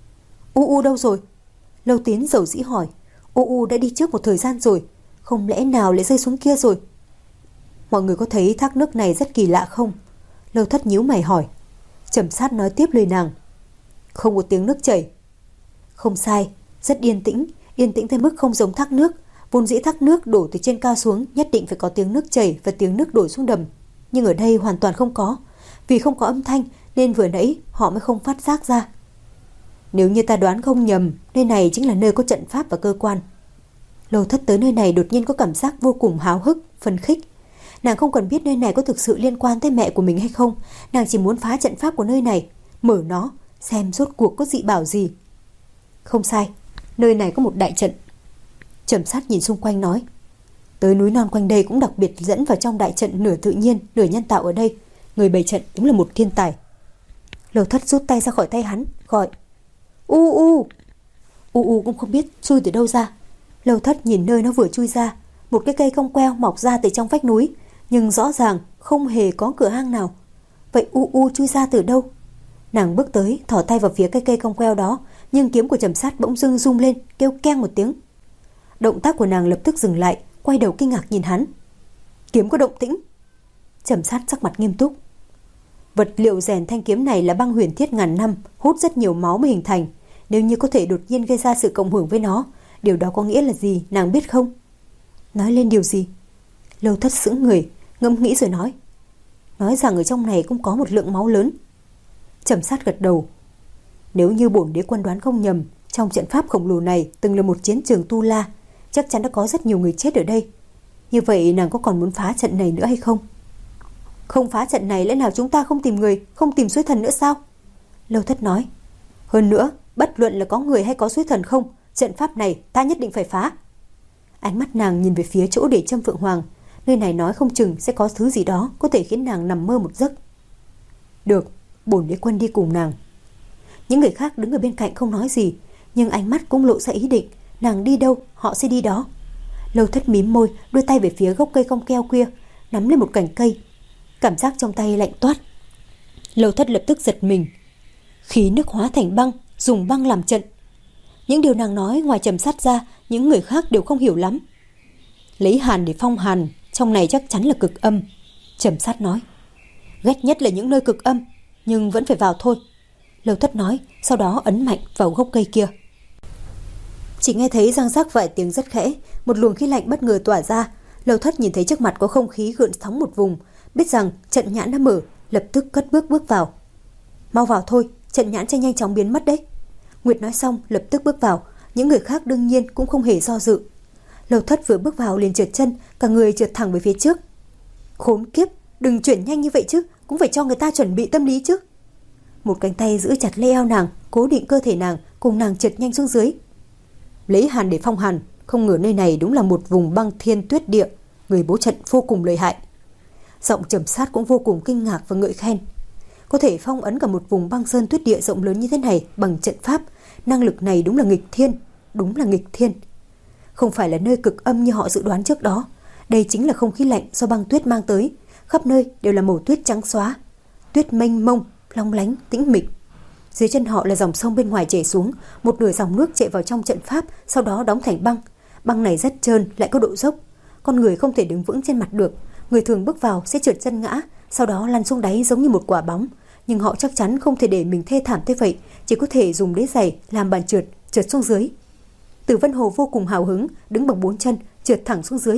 U U đâu rồi? Lâu Tiến dầu dĩ hỏi. U U đã đi trước một thời gian rồi, không lẽ nào lại rơi xuống kia rồi? Mọi người có thấy thác nước này rất kỳ lạ không? Lâu Thất nhíu mày hỏi. Trầm Sát nói tiếp lời nàng. Không có tiếng nước chảy. Không sai, rất yên tĩnh, yên tĩnh tới mức không giống thác nước. Vốn dĩ thác nước đổ từ trên cao xuống nhất định phải có tiếng nước chảy và tiếng nước đổ xuống đầm, nhưng ở đây hoàn toàn không có. Vì không có âm thanh nên vừa nãy họ mới không phát giác ra. Nếu như ta đoán không nhầm, nơi này chính là nơi có trận pháp và cơ quan. Lâu Thất tới nơi này đột nhiên có cảm giác vô cùng háo hức, phấn khích. Nàng không cần biết nơi này có thực sự liên quan tới mẹ của mình hay không, nàng chỉ muốn phá trận pháp của nơi này, mở nó, xem rốt cuộc có dị bảo gì. Không sai, nơi này có một đại trận. Trầm Sát nhìn xung quanh nói. Tới núi non quanh đây cũng đặc biệt dẫn vào trong đại trận nửa tự nhiên, nửa nhân tạo ở đây. Người bày trận đúng là một thiên tài. Lâu Thất rút tay ra khỏi tay hắn, gọi. U U. U U cũng không biết chui từ đâu ra. Lâu Thất nhìn nơi nó vừa chui ra, một cái cây cong queo mọc ra từ trong vách núi, nhưng rõ ràng không hề có cửa hang nào. Vậy U U chui ra từ đâu? Nàng bước tới, thò tay vào phía cây cây cong queo đó, nhưng kiếm của Trầm Sát bỗng dưng rung lên, kêu keng một tiếng. Động tác của nàng lập tức dừng lại, quay đầu kinh ngạc nhìn hắn. Kiếm có động tĩnh. Trầm Sát sắc mặt nghiêm túc. Vật liệu rèn thanh kiếm này là băng huyền thiết ngàn năm, hút rất nhiều máu mới hình thành. Nếu như có thể đột nhiên gây ra sự cộng hưởng với nó, điều đó có nghĩa là gì, nàng biết không? Nói lên điều gì? Lâu Thất sững người, ngẫm nghĩ rồi nói. Nói rằng ở trong này cũng có một lượng máu lớn. Trầm Sát gật đầu. Nếu như bổn đế quân đoán không nhầm, trong trận pháp khổng lồ này từng là một chiến trường tu la, chắc chắn đã có rất nhiều người chết ở đây. Như vậy nàng có còn muốn phá trận này nữa hay không? Không phá trận này lẽ nào chúng ta không tìm người, không tìm suối thần nữa sao? Lâu Thất nói. Hơn nữa, bất luận là có người hay có suối thần không, trận pháp này ta nhất định phải phá. Ánh mắt nàng nhìn về phía chỗ để Trâm Phượng Hoàng. Nơi này nói không chừng sẽ có thứ gì đó có thể khiến nàng nằm mơ một giấc. Được, bổn đế quân đi cùng nàng. Những người khác đứng ở bên cạnh không nói gì, nhưng ánh mắt cũng lộ ra ý định. Nàng đi đâu, họ sẽ đi đó. Lâu Thất mím môi, đưa tay về phía gốc cây cong keo kia, nắm lên một cành cây. Cảm giác trong tay lạnh toát. Lâu Thất lập tức giật mình. Khí nước hóa thành băng, dùng băng làm trận. Những điều nàng nói ngoài Trầm Sát ra, những người khác đều không hiểu lắm. Lấy hàn để phong hàn, trong này chắc chắn là cực âm. Trầm Sát nói. Ghét nhất là những nơi cực âm, nhưng vẫn phải vào thôi. Lâu Thất nói, sau đó ấn mạnh vào gốc cây kia. Chỉ nghe thấy răng rắc vài tiếng rất khẽ, một luồng khí lạnh bất ngờ tỏa ra. Lâu Thất nhìn thấy trước mặt có không khí gợn sóng một vùng, biết rằng trận nhãn đã mở, lập tức cất bước bước vào. Mau vào thôi, trận nhãn sẽ nhanh chóng biến mất đấy. Nguyệt nói xong lập tức bước vào, những người khác đương nhiên cũng không hề do dự. Lâu Thất vừa bước vào liền trượt chân, cả người trượt thẳng về phía trước. Khốn kiếp, đừng chuyển nhanh như vậy chứ, cũng phải cho người ta chuẩn bị tâm lý chứ. Một cánh tay giữ chặt lấy eo nàng, cố định cơ thể nàng, cùng nàng trượt nhanh xuống dưới. Lấy hàn để phong hàn, không ngờ nơi này đúng là một vùng băng thiên tuyết địa, người bố trận vô cùng lợi hại. Giọng Trầm Sát cũng vô cùng kinh ngạc và ngợi khen. Có thể phong ấn cả một vùng băng sơn tuyết địa rộng lớn như thế này bằng trận pháp, năng lực này đúng là nghịch thiên, đúng là nghịch thiên. Không phải là nơi cực âm như họ dự đoán trước đó, đây chính là không khí lạnh do băng tuyết mang tới, khắp nơi đều là màu tuyết trắng xóa, tuyết mênh mông, long lánh, tĩnh mịch. Dưới chân họ là dòng sông bên ngoài chảy xuống, một nửa dòng nước chạy vào trong trận pháp, sau đó đóng thành băng. Băng này rất trơn, lại có độ dốc, con người không thể đứng vững trên mặt được, người thường bước vào sẽ trượt chân ngã, sau đó lăn xuống đáy giống như một quả bóng. Nhưng họ chắc chắn không thể để mình thê thảm thế vậy, chỉ có thể dùng đế giày làm bàn trượt, trượt xuống dưới. Tử Vân Hồ vô cùng hào hứng, đứng bằng bốn chân, trượt thẳng xuống dưới.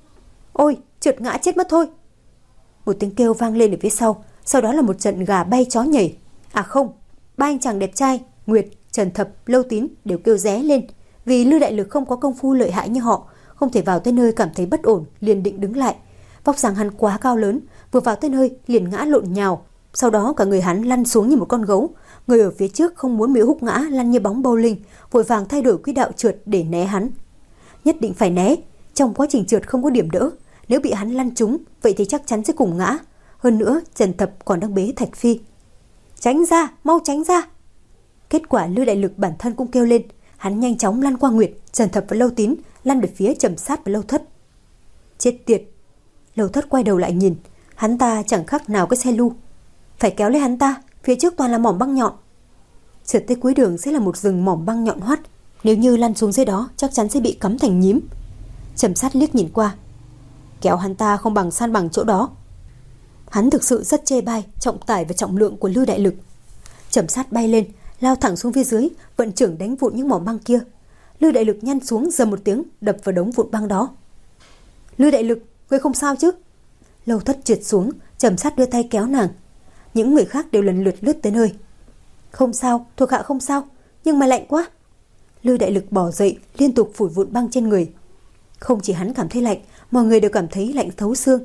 Ôi, trượt ngã chết mất thôi. Một tiếng kêu vang lên ở phía sau, sau đó là một trận gà bay chó nhảy. À không, ba anh chàng đẹp trai, Nguyệt, Trần Thập, Lâu Tín đều kêu ré lên, vì Lư Đại Lực không có công phu lợi hại như họ, không thể vào tới nơi cảm thấy bất ổn, liền định đứng lại. Vóc dáng hắn quá cao lớn, vừa vào tới nơi liền ngã lộn nhào, sau đó cả người hắn lăn xuống như một con gấu. Người ở phía trước không muốn bị húc ngã, lăn như bóng bowling, vội vàng thay đổi quỹ đạo trượt để né hắn. Nhất định phải né, trong quá trình trượt không có điểm đỡ, nếu bị hắn lăn trúng, vậy thì chắc chắn sẽ cùng ngã. Hơn nữa, Trần Thập còn đang bế Thạch Phi. Tránh ra, mau tránh ra. Kết quả Lư Đại Lực bản thân cũng kêu lên, hắn nhanh chóng lăn qua Nguyệt, Trần Thập và Lâu Tín, lăn về phía Trầm Sát và Lâu Thất. Chết tiệt. Lâu Thất quay đầu lại nhìn, hắn ta chẳng khác nào cái xe lu. Phải kéo lấy hắn ta, phía trước toàn là mỏm băng nhọn. Trượt tới cuối đường sẽ là một rừng mỏm băng nhọn hoắt, nếu như lăn xuống dưới đó chắc chắn sẽ bị cắm thành nhím. Trầm Sát liếc nhìn qua, kéo hắn ta không bằng san bằng chỗ đó. Hắn thực sự rất chê bai trọng tải và trọng lượng của Lư Đại Lực. Trầm Sát bay lên, lao thẳng xuống phía dưới, vận trưởng đánh vụn những mỏm băng kia. Lư Đại Lực nhăn xuống dầm một tiếng, đập vào đống vụn băng đó. Lư Đại Lực, ngươi không sao chứ? Lâu Thất trượt xuống, Trầm Sát đưa tay kéo nàng. Những người khác đều lần lượt lướt tới nơi. Không sao, thuộc hạ không sao, nhưng mà lạnh quá. Lư Đại Lực bò dậy, liên tục phủi vụn băng trên người. Không chỉ hắn cảm thấy lạnh, mọi người đều cảm thấy lạnh thấu xương.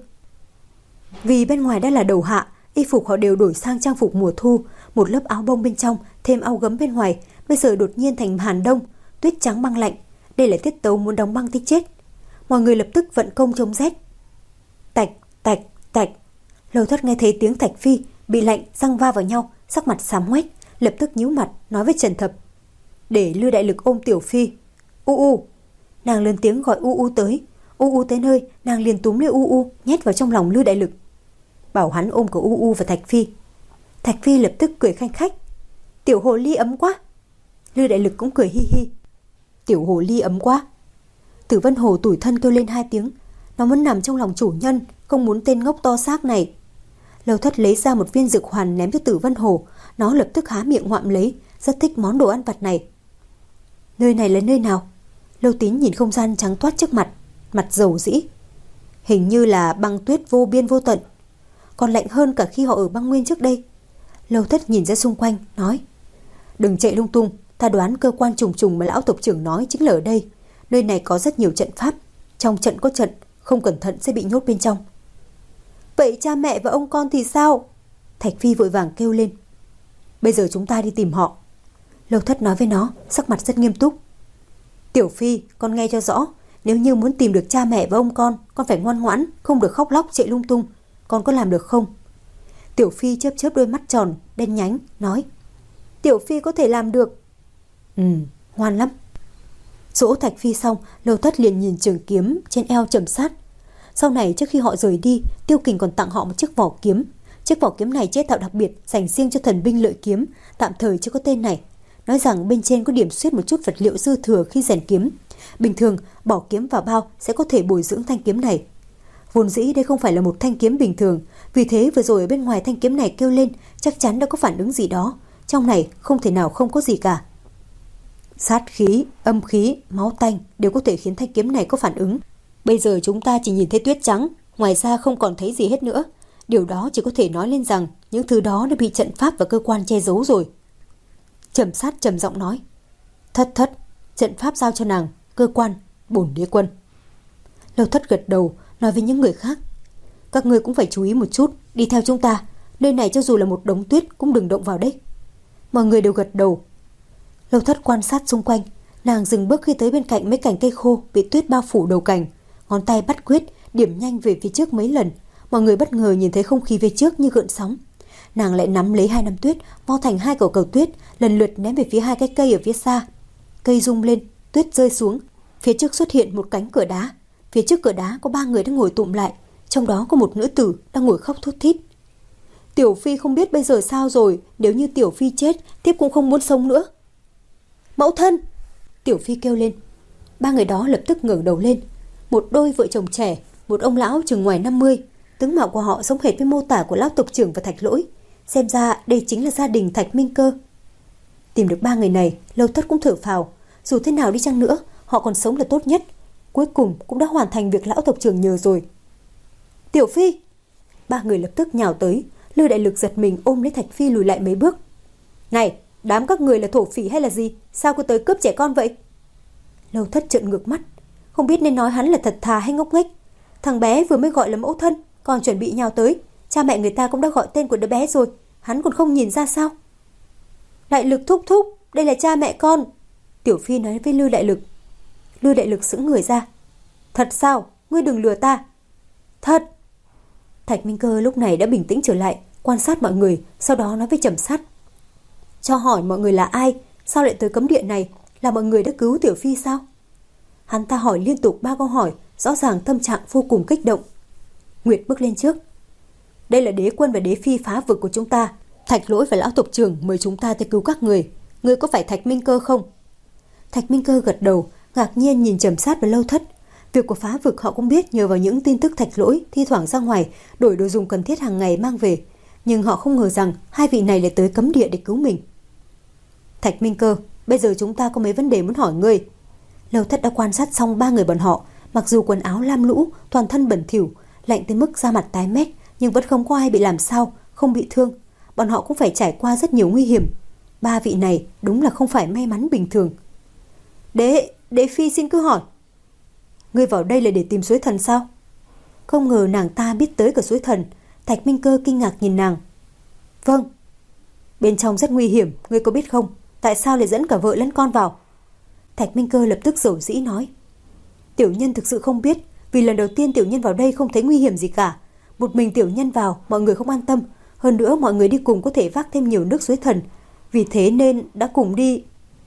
Vì bên ngoài đã là đầu hạ, y phục họ đều đổi sang trang phục mùa thu, một lớp áo bông bên trong, thêm áo gấm bên ngoài, bây giờ đột nhiên thành hàn đông, tuyết trắng băng lạnh. Đây là tiết tấu muốn đóng băng tới chết. Mọi người lập tức vận công chống rét. Tạch, tạch, tạch. Lâu Thất nghe thấy tiếng Thạch Phi bị lạnh răng va vào nhau, sắc mặt xám ngoét, lập tức nhíu mặt nói với Trần Thập, để Lư Đại Lực ôm Tiểu Phi. U u. Nàng lớn tiếng gọi U u tới. U u tới nơi, nàng liền túm lấy U u nhét vào trong lòng Lư Đại Lực, bảo hắn ôm cả U u và Thạch Phi. Thạch Phi lập tức cười khanh khách. Tiểu hồ ly ấm quá. Lư Đại Lực cũng cười hi hi. Tiểu hồ ly ấm quá. Tử Vân Hồ tủi thân kêu lên hai tiếng, nó muốn nằm trong lòng chủ nhân, không muốn tên ngốc to xác này. Lâu Thất lấy ra một viên dược hoàn ném cho Tử Vân Hồ, nó lập tức há miệng ngoạm lấy, rất thích món đồ ăn vặt này. Nơi này là nơi nào? Lâu Tín nhìn không gian trắng toát trước mặt, mặt dầu dĩ. Hình như là băng tuyết vô biên vô tận, còn lạnh hơn cả khi họ ở băng nguyên trước đây. Lâu Thất nhìn ra xung quanh, nói, đừng chạy lung tung, ta đoán cơ quan trùng trùng mà lão tộc trưởng nói chính là ở đây. Nơi này có rất nhiều trận pháp, trong trận có trận, không cẩn thận sẽ bị nhốt bên trong. Vậy cha mẹ và ông con thì sao? Thạch Phi vội vàng kêu lên. Bây giờ chúng ta đi tìm họ. Lâu Thất nói với nó, sắc mặt rất nghiêm túc. Tiểu Phi, con nghe cho rõ, nếu như muốn tìm được cha mẹ và ông con, con phải ngoan ngoãn, không được khóc lóc chạy lung tung. Con có làm được không? Tiểu Phi chớp chớp đôi mắt tròn đen nhánh, nói, Tiểu Phi có thể làm được. Ừ, ngoan lắm. Dỗ Thạch Phi xong, Lâu Thất liền nhìn trường kiếm trên eo Trầm Sát. Sau này trước khi họ rời đi, Tiêu Kình còn tặng họ một chiếc vỏ kiếm. Chiếc vỏ kiếm này chế tạo đặc biệt, dành riêng cho thần binh lợi kiếm, tạm thời chưa có tên này. Nói rằng bên trên có điểm xuyết một chút vật liệu dư thừa khi rèn kiếm. Bình thường, bỏ kiếm vào bao sẽ có thể bồi dưỡng thanh kiếm này. Vốn dĩ đây không phải là một thanh kiếm bình thường, vì thế vừa rồi ở bên ngoài thanh kiếm này kêu lên, chắc chắn đã có phản ứng gì đó. Trong này không thể nào không có gì cả. Sát khí, âm khí, máu tanh đều có thể khiến thanh kiếm này có phản ứng. Bây giờ chúng ta chỉ nhìn thấy tuyết trắng, ngoài ra không còn thấy gì hết nữa. Điều đó chỉ có thể nói lên rằng những thứ đó đã bị trận pháp và cơ quan che giấu rồi. Trầm Sát trầm giọng nói, Thất Thất, trận pháp giao cho nàng, cơ quan, bổn đế quân. Lâu Thất gật đầu, nói với những người khác, các ngươi cũng phải chú ý một chút, đi theo chúng ta. Nơi này cho dù là một đống tuyết cũng đừng động vào đấy. Mọi người đều gật đầu. Lâu Thất quan sát xung quanh, nàng dừng bước khi tới bên cạnh mấy cành cây khô bị tuyết bao phủ đầu cành, ngón tay bắt quyết điểm nhanh về phía trước mấy lần. Mọi người bất ngờ nhìn thấy không khí phía trước như gợn sóng. Nàng lại nắm lấy hai nắm tuyết, vo thành hai quả cầu tuyết, lần lượt ném về phía hai cái cây ở phía xa. Cây rung lên, tuyết rơi xuống. Phía trước xuất hiện một cánh cửa đá. Phía trước cửa đá có ba người đang ngồi tụm lại, trong đó có một nữ tử đang ngồi khóc thút thít. Tiểu Phi không biết bây giờ sao rồi, nếu như Tiểu Phi chết, thiếp cũng không muốn sống nữa. Mẫu thân! Tiểu Phi kêu lên. Ba người đó lập tức ngẩng đầu lên. Một đôi vợ chồng trẻ, một ông lão chừng ngoài năm mươi. Tướng mạo của họ giống hệt với mô tả của lão tộc trưởng và Thạch Lỗi. Xem ra đây chính là gia đình Thạch Minh Cơ. Tìm được ba người này, Lâu Thất cũng thở phào. Dù thế nào đi chăng nữa, họ còn sống là tốt nhất. Cuối cùng cũng đã hoàn thành việc lão tộc trưởng nhờ rồi. Tiểu Phi! Ba người lập tức nhào tới. Lư Đại Lực giật mình ôm lấy Thạch Phi lùi lại mấy bước. Này, đám các người là thổ phỉ hay là gì? Sao cứ tới cướp trẻ con vậy? Lâu Thất trợn ngược mắt, không biết nên nói hắn là thật thà hay ngốc nghếch. Thằng bé vừa mới gọi là mẫu thân, còn chuẩn bị nhào tới. Cha mẹ người ta cũng đã gọi tên của đứa bé rồi, hắn còn không nhìn ra sao? Đại Lực thúc thúc, đây là cha mẹ con. Tiểu Phi nói với Lư Đại Lực. Lư Đại Lực sững người ra. Thật sao? Ngươi đừng lừa ta. Thật. Thạch Minh Cơ lúc này đã bình tĩnh trở lại, quan sát mọi người, sau đó nói với Trầm Sát. Cho hỏi mọi người là ai? Sao lại tới cấm địa này? Là mọi người đã cứu Tiểu Phi sao? Hắn ta hỏi liên tục ba câu hỏi, rõ ràng tâm trạng vô cùng kích động. Nguyệt bước lên trước. Đây là đế quân và đế phi phá vực của chúng ta. Thạch Lỗi và lão tộc trưởng mời chúng ta tới cứu các người. Ngươi có phải Thạch Minh Cơ không? Thạch Minh Cơ gật đầu, ngạc nhiên nhìn Trầm Sát và Lâu Thất. Việc của phá vực họ cũng biết nhờ vào những tin tức Thạch Lỗi thi thoảng ra ngoài đổi đồ dùng cần thiết hàng ngày mang về, nhưng họ không ngờ rằng hai vị này lại tới cấm địa để cứu mình. Thạch Minh Cơ, bây giờ chúng ta có mấy vấn đề muốn hỏi ngươi. Lâu Thất đã quan sát xong ba người bọn họ, mặc dù quần áo lam lũ, toàn thân bẩn thỉu, lạnh tới mức da mặt tái mét, nhưng vẫn không có ai bị làm sao, không bị thương. Bọn họ cũng phải trải qua rất nhiều nguy hiểm. Ba vị này đúng là không phải may mắn bình thường. Đế, đế phi xin cứ hỏi. Ngươi vào đây là để tìm suối thần sao? Không ngờ nàng ta biết tới cả suối thần. Thạch Minh Cơ kinh ngạc nhìn nàng. Vâng. Bên trong rất nguy hiểm, ngươi có biết không? Tại sao lại dẫn cả vợ lẫn con vào? Thạch Minh Cơ lập tức dầu dĩ nói. Tiểu nhân thực sự không biết, vì lần đầu tiên tiểu nhân vào đây không thấy nguy hiểm gì cả. Một mình tiểu nhân vào, mọi người không an tâm. Hơn nữa mọi người đi cùng có thể vác thêm nhiều nước suối thần. Vì thế nên đã cùng đi.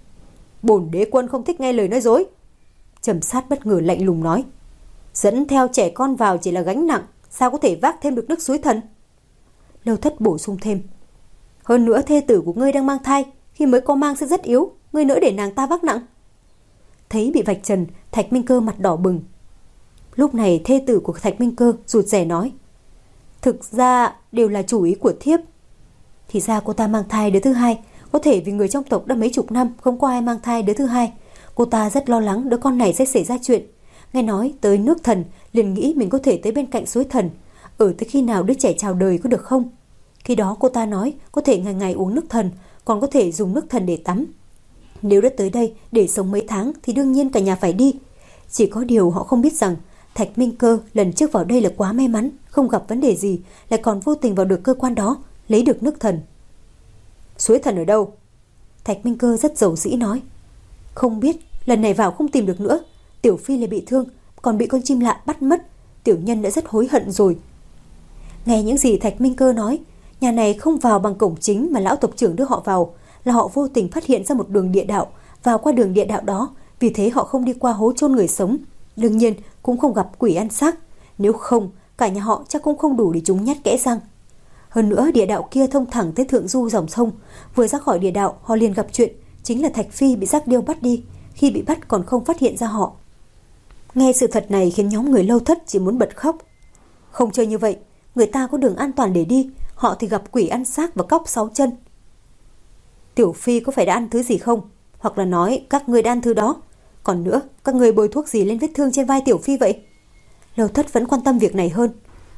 Bổn đế quân không thích nghe lời nói dối. Trầm Sát bất ngờ lạnh lùng nói. Dẫn theo trẻ con vào chỉ là gánh nặng, sao có thể vác thêm được nước suối thần? Lâu Thất bổ sung thêm. Hơn nữa thê tử của ngươi đang mang thai, khi mới có mang sẽ rất yếu, ngươi nỡ để nàng ta vác nặng. Thấy bị vạch trần, Thạch Minh Cơ mặt đỏ bừng. Lúc này thê tử của Thạch Minh Cơ rụt rè nói. Thực ra đều là chủ ý của thiếp. Thì ra cô ta mang thai đứa thứ hai, có thể vì người trong tộc đã mấy chục năm không có ai mang thai đứa thứ hai. Cô ta rất lo lắng đứa con này sẽ xảy ra chuyện. Nghe nói tới nước thần, liền nghĩ mình có thể tới bên cạnh suối thần. Ở tới khi nào đứa trẻ chào đời có được không? Khi đó cô ta nói có thể ngày ngày uống nước thần, còn có thể dùng nước thần để tắm. Nếu đã tới đây để sống mấy tháng thì đương nhiên cả nhà phải đi. Chỉ có điều họ không biết rằng Thạch Minh Cơ lần trước vào đây là quá may mắn, không gặp vấn đề gì, lại còn vô tình vào được cơ quan đó, lấy được nước thần. Suối thần ở đâu? Thạch Minh Cơ rất dầu dĩ nói. Không biết, lần này vào không tìm được nữa. Tiểu Phi lại bị thương, còn bị con chim lạ bắt mất. Tiểu nhân đã rất hối hận rồi. Nghe những gì Thạch Minh Cơ nói, nhà này không vào bằng cổng chính mà lão tộc trưởng đưa họ vào, là họ vô tình phát hiện ra một đường địa đạo, vào qua đường địa đạo đó, vì thế họ không đi qua hố chôn người sống. Đương nhiên cũng không gặp quỷ ăn xác, nếu không cả nhà họ chắc cũng không đủ để chúng nhát kẽ răng. Hơn nữa địa đạo kia thông thẳng tới thượng du dòng sông, vừa ra khỏi địa đạo họ liền gặp chuyện, chính là Thạch Phi bị Giác Điêu bắt đi, khi bị bắt còn không phát hiện ra họ. Nghe sự thật này khiến nhóm người Lâu Thất chỉ muốn bật khóc. Không chơi như vậy, người ta có đường an toàn để đi, họ thì gặp quỷ ăn xác và cóc sáu chân. Tiểu Phi có phải đã ăn thứ gì không? Hoặc là nói các người đã ăn thứ đó? Còn nữa, các người bôi thuốc gì lên vết thương trên vai Tiểu Phi vậy? Lâu Thất vẫn quan tâm việc này hơn.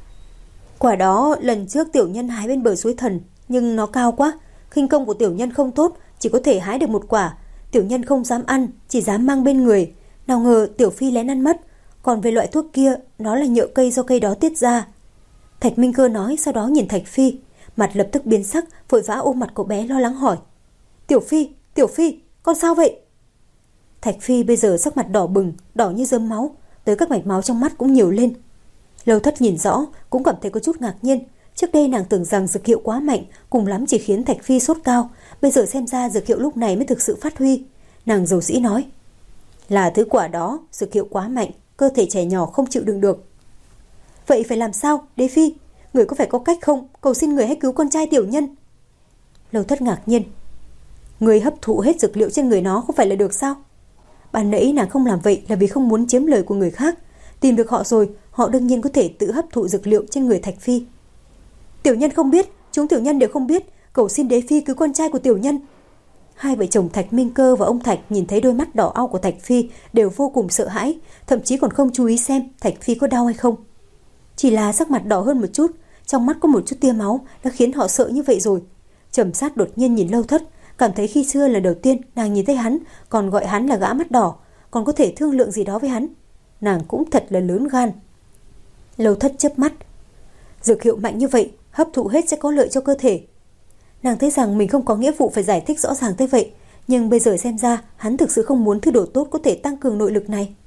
Quả đó lần trước tiểu nhân hái bên bờ suối thần, nhưng nó cao quá, khinh công của tiểu nhân không tốt, chỉ có thể hái được một quả. Tiểu nhân không dám ăn, chỉ dám mang bên người. Nào ngờ Tiểu Phi lén ăn mất. Còn về loại thuốc kia, nó là nhựa cây do cây đó tiết ra. Thạch Minh Cơ nói, sau đó nhìn Thạch Phi, mặt lập tức biến sắc, vội vã ôm mặt cậu bé lo lắng hỏi. Tiểu Phi, Tiểu Phi, con sao vậy? Thạch Phi bây giờ sắc mặt đỏ bừng, đỏ như rơm máu, tới các mạch máu trong mắt cũng nhiều lên. Lâu Thất nhìn rõ cũng cảm thấy có chút ngạc nhiên. Trước đây nàng tưởng rằng dược hiệu quá mạnh, cùng lắm chỉ khiến Thạch Phi sốt cao, bây giờ xem ra dược hiệu lúc này mới thực sự phát huy. Nàng dầu dĩ nói, là thứ quả đó, dược hiệu quá mạnh, cơ thể trẻ nhỏ không chịu đựng được. Vậy phải làm sao, Đế Phi? Người có phải có cách không? Cầu xin người hãy cứu con trai tiểu nhân. Lâu Thất ngạc nhiên, người hấp thụ hết dược liệu trên người nó không phải là được sao? Ban nãy nàng không làm vậy là vì không muốn chiếm lời của người khác. Tìm được họ rồi, họ đương nhiên có thể tự hấp thụ dược liệu trên người Thạch Phi. Tiểu nhân không biết, chúng tiểu nhân đều không biết, cầu xin Đế Phi cứu con trai của tiểu nhân. Hai vợ chồng Thạch Minh Cơ và ông Thạch nhìn thấy đôi mắt đỏ au của Thạch Phi đều vô cùng sợ hãi, thậm chí còn không chú ý xem Thạch Phi có đau hay không. Chỉ là sắc mặt đỏ hơn một chút, trong mắt có một chút tia máu đã khiến họ sợ như vậy rồi. Trầm Sát đột nhiên nhìn Lâu Thất, cảm thấy khi xưa lần đầu tiên nàng nhìn thấy hắn còn gọi hắn là gã mắt đỏ, còn có thể thương lượng gì đó với hắn. Nàng cũng thật là lớn gan. Lâu Thất chớp mắt, dược hiệu mạnh như vậy, hấp thụ hết sẽ có lợi cho cơ thể. Nàng thấy rằng mình không có nghĩa vụ phải giải thích rõ ràng tới vậy, nhưng bây giờ xem ra hắn thực sự không muốn thứ đồ tốt có thể tăng cường nội lực này.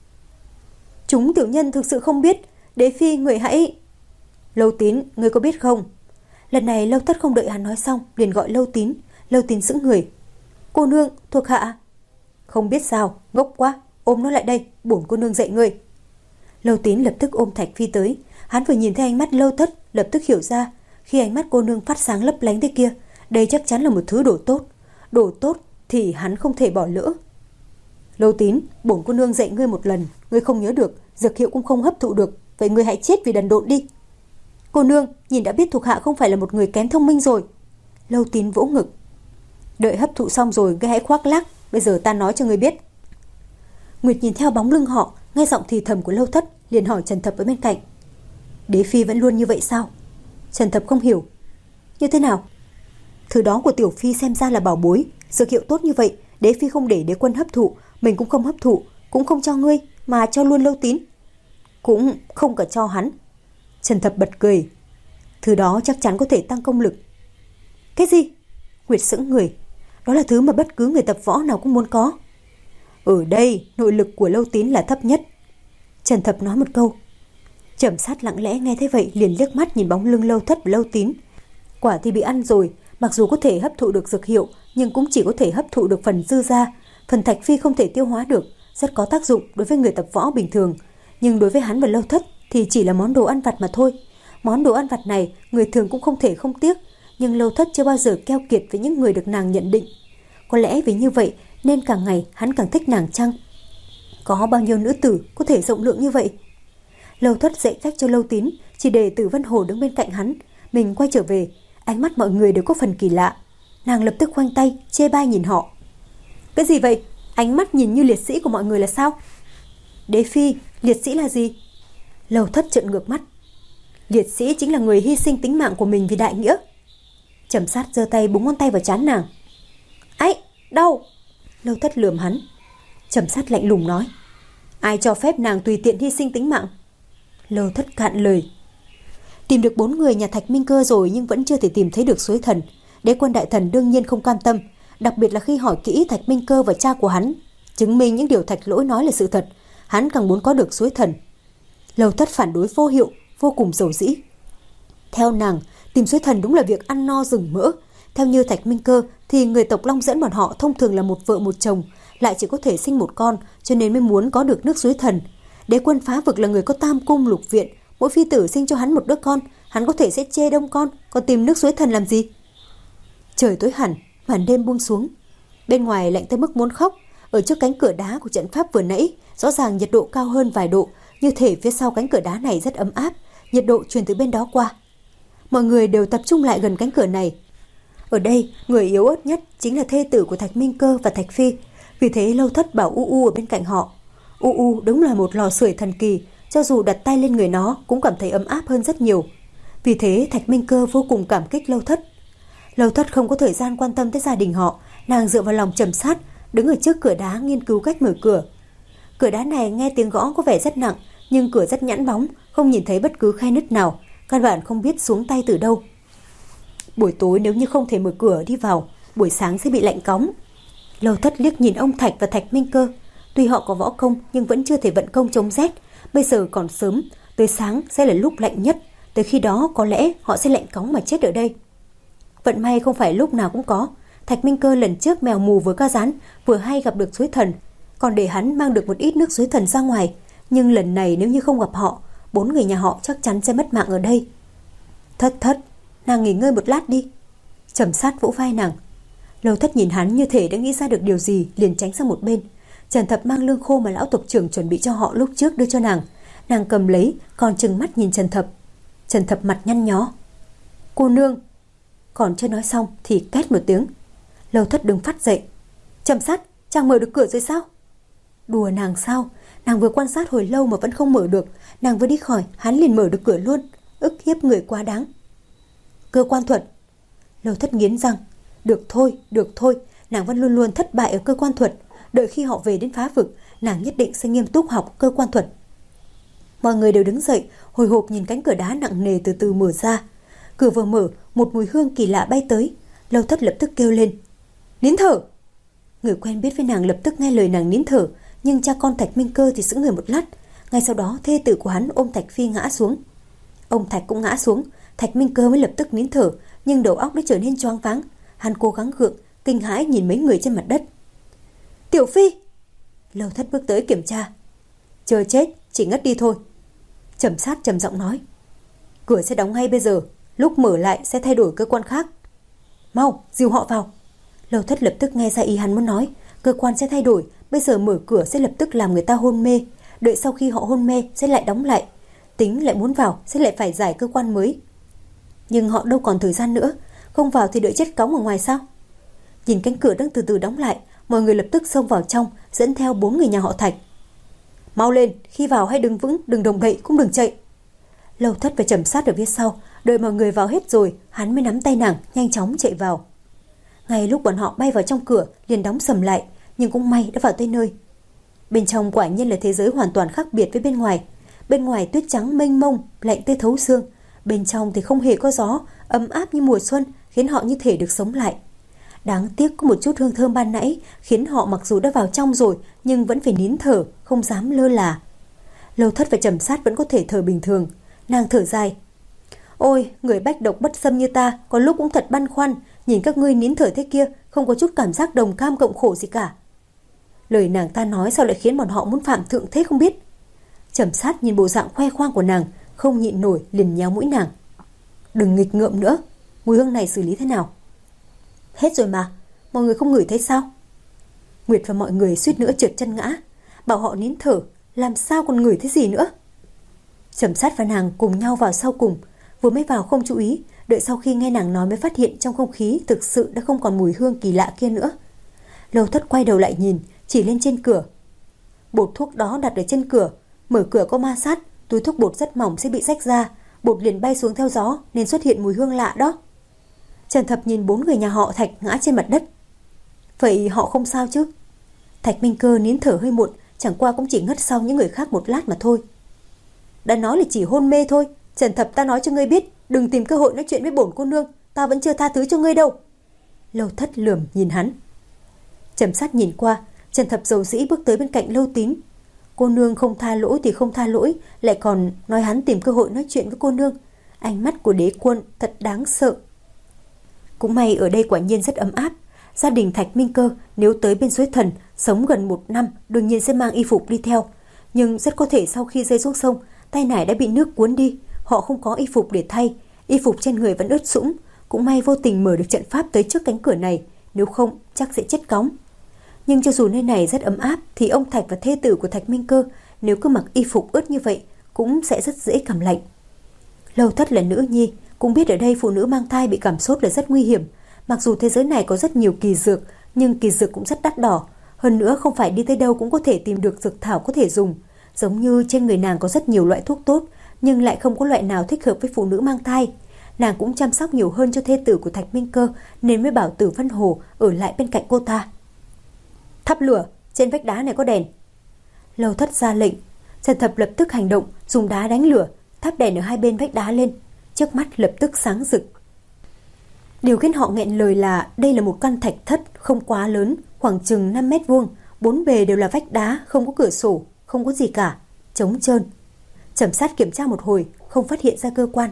Chúng tiểu nhân thực sự không biết, Đế Phi người hãy... Lâu Tín, người có biết không? Lần này Lâu Thất không đợi hắn nói xong liền gọi Lâu Tín. Lâu Tín sững người. Cô nương, thuộc hạ. Không biết sao, ngốc quá, ôm nó lại đây, bổn cô nương dạy ngươi. Lâu Tín lập tức ôm Thạch Phi tới. Hắn vừa nhìn thấy ánh mắt Lâu Thất, lập tức hiểu ra, khi ánh mắt cô nương phát sáng lấp lánh thế kia, đây chắc chắn là một thứ đồ tốt. Đồ tốt thì hắn không thể bỏ lỡ. Lâu Tín, bổn cô nương dạy ngươi một lần, ngươi không nhớ được, dược hiệu cũng không hấp thụ được, vậy ngươi hãy chết vì đần độn đi. Cô nương, nhìn đã biết thuộc hạ không phải là một người kém thông minh rồi. Lâu Tín vỗ ngực. Đợi hấp thụ xong rồi ngươi hãy khoác lác, bây giờ ta nói cho ngươi biết. Nguyệt nhìn theo bóng lưng họ, nghe giọng thì thầm của Lâu Thất, liền hỏi Trần Thập ở bên cạnh. Đế Phi vẫn luôn như vậy sao? Trần Thập không hiểu. Như thế nào? Thứ đó của Tiểu Phi xem ra là bảo bối, dược hiệu tốt như vậy, Đế Phi không để đế quân hấp thụ, mình cũng không hấp thụ, cũng không cho ngươi, mà cho luôn Lâu Tín. Cũng không cả cho hắn. Trần Thập bật cười. Thứ đó chắc chắn có thể tăng công lực. Cái gì? Nguyệt sững người. Đó là thứ mà bất cứ người tập võ nào cũng muốn có. Ở đây, nội lực của Lâu Tín là thấp nhất. Trần Thập nói một câu. Trầm Sát lặng lẽ nghe thấy vậy liền liếc mắt nhìn bóng lưng Lâu Thất và Lâu Tín. Quả thì bị ăn rồi, mặc dù có thể hấp thụ được dược hiệu, nhưng cũng chỉ có thể hấp thụ được phần dư ra. Phần Thạch Phi không thể tiêu hóa được, rất có tác dụng đối với người tập võ bình thường. Nhưng đối với hắn và Lâu Thất thì chỉ là món đồ ăn vặt mà thôi. Món đồ ăn vặt này người thường cũng không thể không tiếc, nhưng Lâu Thất chưa bao giờ keo kiệt với những người được nàng nhận định. Có lẽ vì như vậy nên càng ngày hắn càng thích nàng chăng? Có bao nhiêu nữ tử có thể rộng lượng như vậy? Lâu Thất dạy cách cho Lâu Tín, chỉ để Tử Vân Hồ đứng bên cạnh hắn. Mình quay trở về, ánh mắt mọi người đều có phần kỳ lạ. Nàng lập tức khoanh tay, chê bai nhìn họ. Cái gì vậy? Ánh mắt nhìn như liệt sĩ của mọi người là sao? Đế Phi, liệt sĩ là gì? Lâu Thất trợn ngược mắt. Liệt sĩ chính là người hy sinh tính mạng của mình vì đại nghĩa. Trầm Sát giơ tay búng ngón tay vào trán nàng. Ấy, đau. Lâu Thất lườm hắn. Trầm Sát lạnh lùng nói. Ai cho phép nàng tùy tiện hy sinh tính mạng? Lâu Thất cạn lời. Tìm được bốn người nhà Thạch Minh Cơ rồi nhưng vẫn chưa thể tìm thấy được Suối Thần. Đế quân đại thần đương nhiên không cam tâm, đặc biệt là khi hỏi kỹ Thạch Minh Cơ và cha của hắn, chứng minh những điều Thạch Lỗi nói là sự thật, hắn càng muốn có được Suối Thần. Lâu Thất phản đối vô hiệu, vô cùng dầu dĩ. Theo nàng, tìm Suối Thần đúng là việc ăn no rừng mỡ. Theo như Thạch Minh Cơ thì người tộc Long Dẫn bọn họ thông thường là một vợ một chồng, lại chỉ có thể sinh một con, cho nên mới muốn có được nước Suối Thần. Đế quân phá vực là người có tam cung lục viện, mỗi phi tử sinh cho hắn một đứa con, hắn có thể sẽ chê đông con, còn tìm nước Suối Thần làm gì? Trời tối hẳn, màn đêm buông xuống. Bên ngoài lạnh tới mức muốn khóc. Ở trước cánh cửa đá của trận pháp vừa nãy, rõ ràng nhiệt độ cao hơn vài độ, như thể phía sau cánh cửa đá này rất ấm áp, nhiệt độ truyền từ bên đó qua. Mọi người đều tập trung lại gần cánh cửa này. Ở đây, người yếu ớt nhất chính là thê tử của Thạch Minh Cơ và Thạch Phi, vì thế Lâu Thất bảo U U ở bên cạnh họ. U U đúng là một lò sưởi thần kỳ, cho dù đặt tay lên người nó cũng cảm thấy ấm áp hơn rất nhiều. Vì thế Thạch Minh Cơ vô cùng cảm kích Lâu Thất. Lâu Thất không có thời gian quan tâm tới gia đình họ, nàng dựa vào lòng Trầm Sát, đứng ở trước cửa đá nghiên cứu cách mở cửa. Cửa đá này nghe tiếng gõ có vẻ rất nặng, nhưng cửa rất nhẵn bóng, không nhìn thấy bất cứ khe nứt nào, căn bản không biết xuống tay từ đâu. Buổi tối nếu như không thể mở cửa đi vào, buổi sáng sẽ bị lạnh cóng. Lâu Thất liếc nhìn ông Thạch và Thạch Minh Cơ, tuy họ có võ công nhưng vẫn chưa thể vận công chống rét, bây giờ còn sớm, Tới sáng sẽ là lúc lạnh nhất, tới khi đó có lẽ họ sẽ lạnh cóng mà chết ở đây. Vận may không phải lúc nào cũng có. Thạch Minh Cơ lần trước mèo mù vừa ca rán, vừa hay gặp được suối thần, còn để hắn mang được một ít nước suối thần ra ngoài. Nhưng lần này nếu như không gặp họ, bốn người nhà họ chắc chắn sẽ mất mạng ở đây. Thất thất, nàng nghỉ ngơi một lát đi. Trầm Sát vỗ vai nàng. Lâu Thất nhìn hắn như thể đã nghĩ ra được điều gì, liền tránh sang một bên. Trần Thập mang lương khô mà lão tộc trưởng chuẩn bị cho họ lúc trước đưa cho nàng. Nàng cầm lấy, còn trừng mắt nhìn Trần Thập. Trần Thập mặt nhăn nhó. Cô nương. Còn chưa nói xong thì két một tiếng. Lâu Thất đứng phát dậy. Trầm Sát, chàng mở được cửa rồi sao? Đùa nàng sao? Nàng vừa quan sát hồi lâu mà vẫn không mở được. Nàng vừa đi khỏi, hắn liền mở được cửa luôn. Ức hiếp người quá đáng. Cơ quan thuật. Lâu Thất nghiến răng. Được thôi, được thôi. Nàng vẫn luôn luôn thất bại ở cơ quan thuật. Đợi khi họ về đến phá vực, nàng nhất định sẽ nghiêm túc học cơ quan thuật. Mọi người đều đứng dậy, hồi hộp nhìn cánh cửa đá nặng nề từ từ mở ra. Cửa vừa mở, một mùi hương kỳ lạ bay tới. Lâu Thất lập tức kêu lên. Nín thở. Người quen biết với nàng lập tức nghe lời nàng nín thở, nhưng cha con Thạch Minh Cơ thì sững người một lát. Ngay sau đó thê tử của hắn ôm Thạch Phi ngã xuống. Ông Thạch cũng ngã xuống. Thạch Minh Cơ mới lập tức nín thở, nhưng đầu óc đã trở nên choáng váng. Hắn cố gắng gượng, kinh hãi nhìn mấy người trên mặt đất. Tiểu Phi. Lâu Thất bước tới kiểm tra. Chờ chết, chỉ ngất đi thôi. Trầm Sát trầm giọng nói. Cửa sẽ đóng ngay bây giờ, lúc mở lại sẽ thay đổi cơ quan khác. Mau, dìu họ vào. Lâu Thất lập tức nghe ra ý hắn muốn nói. Cơ quan sẽ thay đổi, bây giờ mở cửa sẽ lập tức làm người ta hôn mê. Đợi sau khi họ hôn mê sẽ lại đóng lại. Tính lại muốn vào sẽ lại phải giải cơ quan mới. Nhưng họ đâu còn thời gian nữa. Không vào thì đợi chết cóng ở ngoài sao? Nhìn cánh cửa đang từ từ đóng lại, mọi người lập tức xông vào trong, dẫn theo bốn người nhà họ Thạch. Mau lên, khi vào hãy đứng vững, đừng động đậy, cũng đừng chạy. Lâu Thất và Trầm Sát ở phía sau, đợi mọi người vào hết rồi, hắn mới nắm tay nàng, nhanh chóng chạy vào. Ngay lúc bọn họ bay vào trong cửa, liền đóng sầm lại, nhưng cũng may đã vào tới nơi. Bên trong quả nhiên là thế giới hoàn toàn khác biệt với bên ngoài. Bên ngoài tuyết trắng mênh mông, lạnh tới thấu xương. Bên trong thì không hề có gió, ấm áp như mùa xuân, khiến họ như thể được sống lại. Đáng tiếc có một chút hương thơm ban nãy khiến họ mặc dù đã vào trong rồi nhưng vẫn phải nín thở, không dám lơ là. Lâu Thất và Trầm Sát vẫn có thể thở bình thường. Nàng thở dài. Ôi, người bách độc bất xâm như ta có lúc cũng thật băn khoăn, nhìn các ngươi nín thở thế kia không có chút cảm giác đồng cam cộng khổ gì cả. Lời nàng ta nói sao lại khiến bọn họ muốn phạm thượng thế không biết. Trầm Sát nhìn bộ dạng khoe khoang của nàng, không nhịn nổi liền nhéo mũi nàng. Đừng nghịch ngợm nữa, mùi hương này xử lý thế nào? Hết rồi mà, mọi người không ngửi thấy sao? Nguyệt và mọi người suýt nữa trượt chân ngã. Bảo họ nín thở, làm sao còn ngửi thấy gì nữa? Trầm Sát và nàng cùng nhau vào sau cùng. Vừa mới vào không chú ý, đợi sau khi nghe nàng nói mới phát hiện trong không khí thực sự đã không còn mùi hương kỳ lạ kia nữa. Lâu Thất quay đầu lại nhìn, chỉ lên trên cửa. Bột thuốc đó đặt ở trên cửa, mở cửa có ma sát, túi thuốc bột rất mỏng sẽ bị rách ra, bột liền bay xuống theo gió nên xuất hiện mùi hương lạ đó. Trần Thập nhìn bốn người nhà họ Thạch ngã trên mặt đất. Vậy họ không sao chứ? Thạch Minh Cơ nín thở hơi muộn, chẳng qua cũng chỉ ngất sau những người khác một lát mà thôi. Đã nói là chỉ hôn mê thôi. Trần Thập, ta nói cho ngươi biết, đừng tìm cơ hội nói chuyện với bổn cô nương, ta vẫn chưa tha thứ cho ngươi đâu. Lâu Thất lườm nhìn hắn. Trầm Sát nhìn qua, Trần Thập dầu dĩ bước tới bên cạnh Lâu Tín. Cô nương không tha lỗi thì không tha lỗi, lại còn nói hắn tìm cơ hội nói chuyện với cô nương. Ánh mắt của đế quân thật đáng sợ. Cũng may ở đây quả nhiên rất ấm áp. Gia đình Thạch Minh Cơ nếu tới bên suối thần sống gần một năm đương nhiên sẽ mang y phục đi theo. Nhưng rất có thể sau khi rơi xuống sông, tay nải đã bị nước cuốn đi. Họ không có y phục để thay, y phục trên người vẫn ướt sũng. Cũng may vô tình mở được trận pháp tới trước cánh cửa này, nếu không chắc sẽ chết cóng. Nhưng cho dù nơi này rất ấm áp thì ông Thạch và thê tử của Thạch Minh Cơ nếu cứ mặc y phục ướt như vậy cũng sẽ rất dễ cảm lạnh. Lâu Thất là nữ nhi, cũng biết ở đây phụ nữ mang thai bị cảm sốt là rất nguy hiểm. Mặc dù thế giới này có rất nhiều kỳ dược, nhưng kỳ dược cũng rất đắt đỏ. Hơn nữa không phải đi tới đâu cũng có thể tìm được dược thảo có thể dùng. Giống như trên người nàng có rất nhiều loại thuốc tốt, nhưng lại không có loại nào thích hợp với phụ nữ mang thai. Nàng cũng chăm sóc nhiều hơn cho thê tử của Thạch Minh Cơ nên mới bảo Tử Văn Hồ ở lại bên cạnh cô ta. Thắp lửa, trên vách đá này có đèn. Lâu Thất ra lệnh. Trần Thập lập tức hành động, dùng đá đánh lửa, thắp đèn ở hai bên vách đá lên. Trước mắt lập tức sáng rực. Điều khiến họ nghẹn lời là đây là một căn thạch thất không quá lớn, khoảng chừng năm mét vuông, bốn bề đều là vách đá, không có cửa sổ, không có gì cả, trống trơn. Trầm Sát kiểm tra một hồi, không phát hiện ra cơ quan.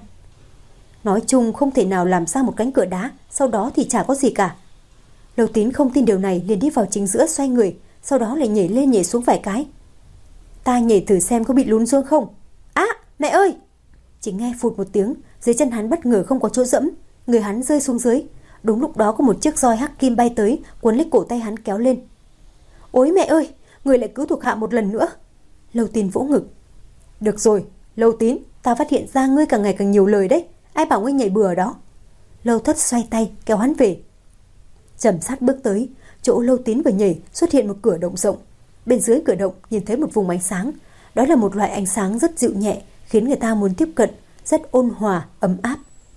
Nói chung không thể nào làm ra một cánh cửa đá, sau đó thì chả có gì cả. Lâu Tín không tin điều này, liền đi vào chính giữa xoay người, sau đó lại nhảy lên nhảy xuống vài cái. Ta nhảy thử xem có bị lún xuống không. Á, à, mẹ ơi! Chỉ nghe phụt một tiếng, dưới chân hắn bất ngờ không có chỗ dẫm, người hắn rơi xuống dưới. Đúng lúc đó có một chiếc roi hắc kim bay tới, cuốn lấy cổ tay hắn kéo lên. Ôi mẹ ơi, người lại cứu thuộc hạ một lần nữa. Lâu Tín vỗ ngực. Được rồi, Lâu Tín, ta phát hiện ra ngươi càng ngày càng nhiều lời đấy. Ai bảo ngươi nhảy bừa ở đó? Lâu Thất xoay tay kéo hắn về. Trầm Sát bước tới, chỗ Lâu Tín vừa nhảy xuất hiện một cửa động rộng. Bên dưới cửa động nhìn thấy một vùng ánh sáng. Đó là một loại ánh sáng rất dịu nhẹ, khiến người ta muốn tiếp cận, rất ôn hòa, ấm áp.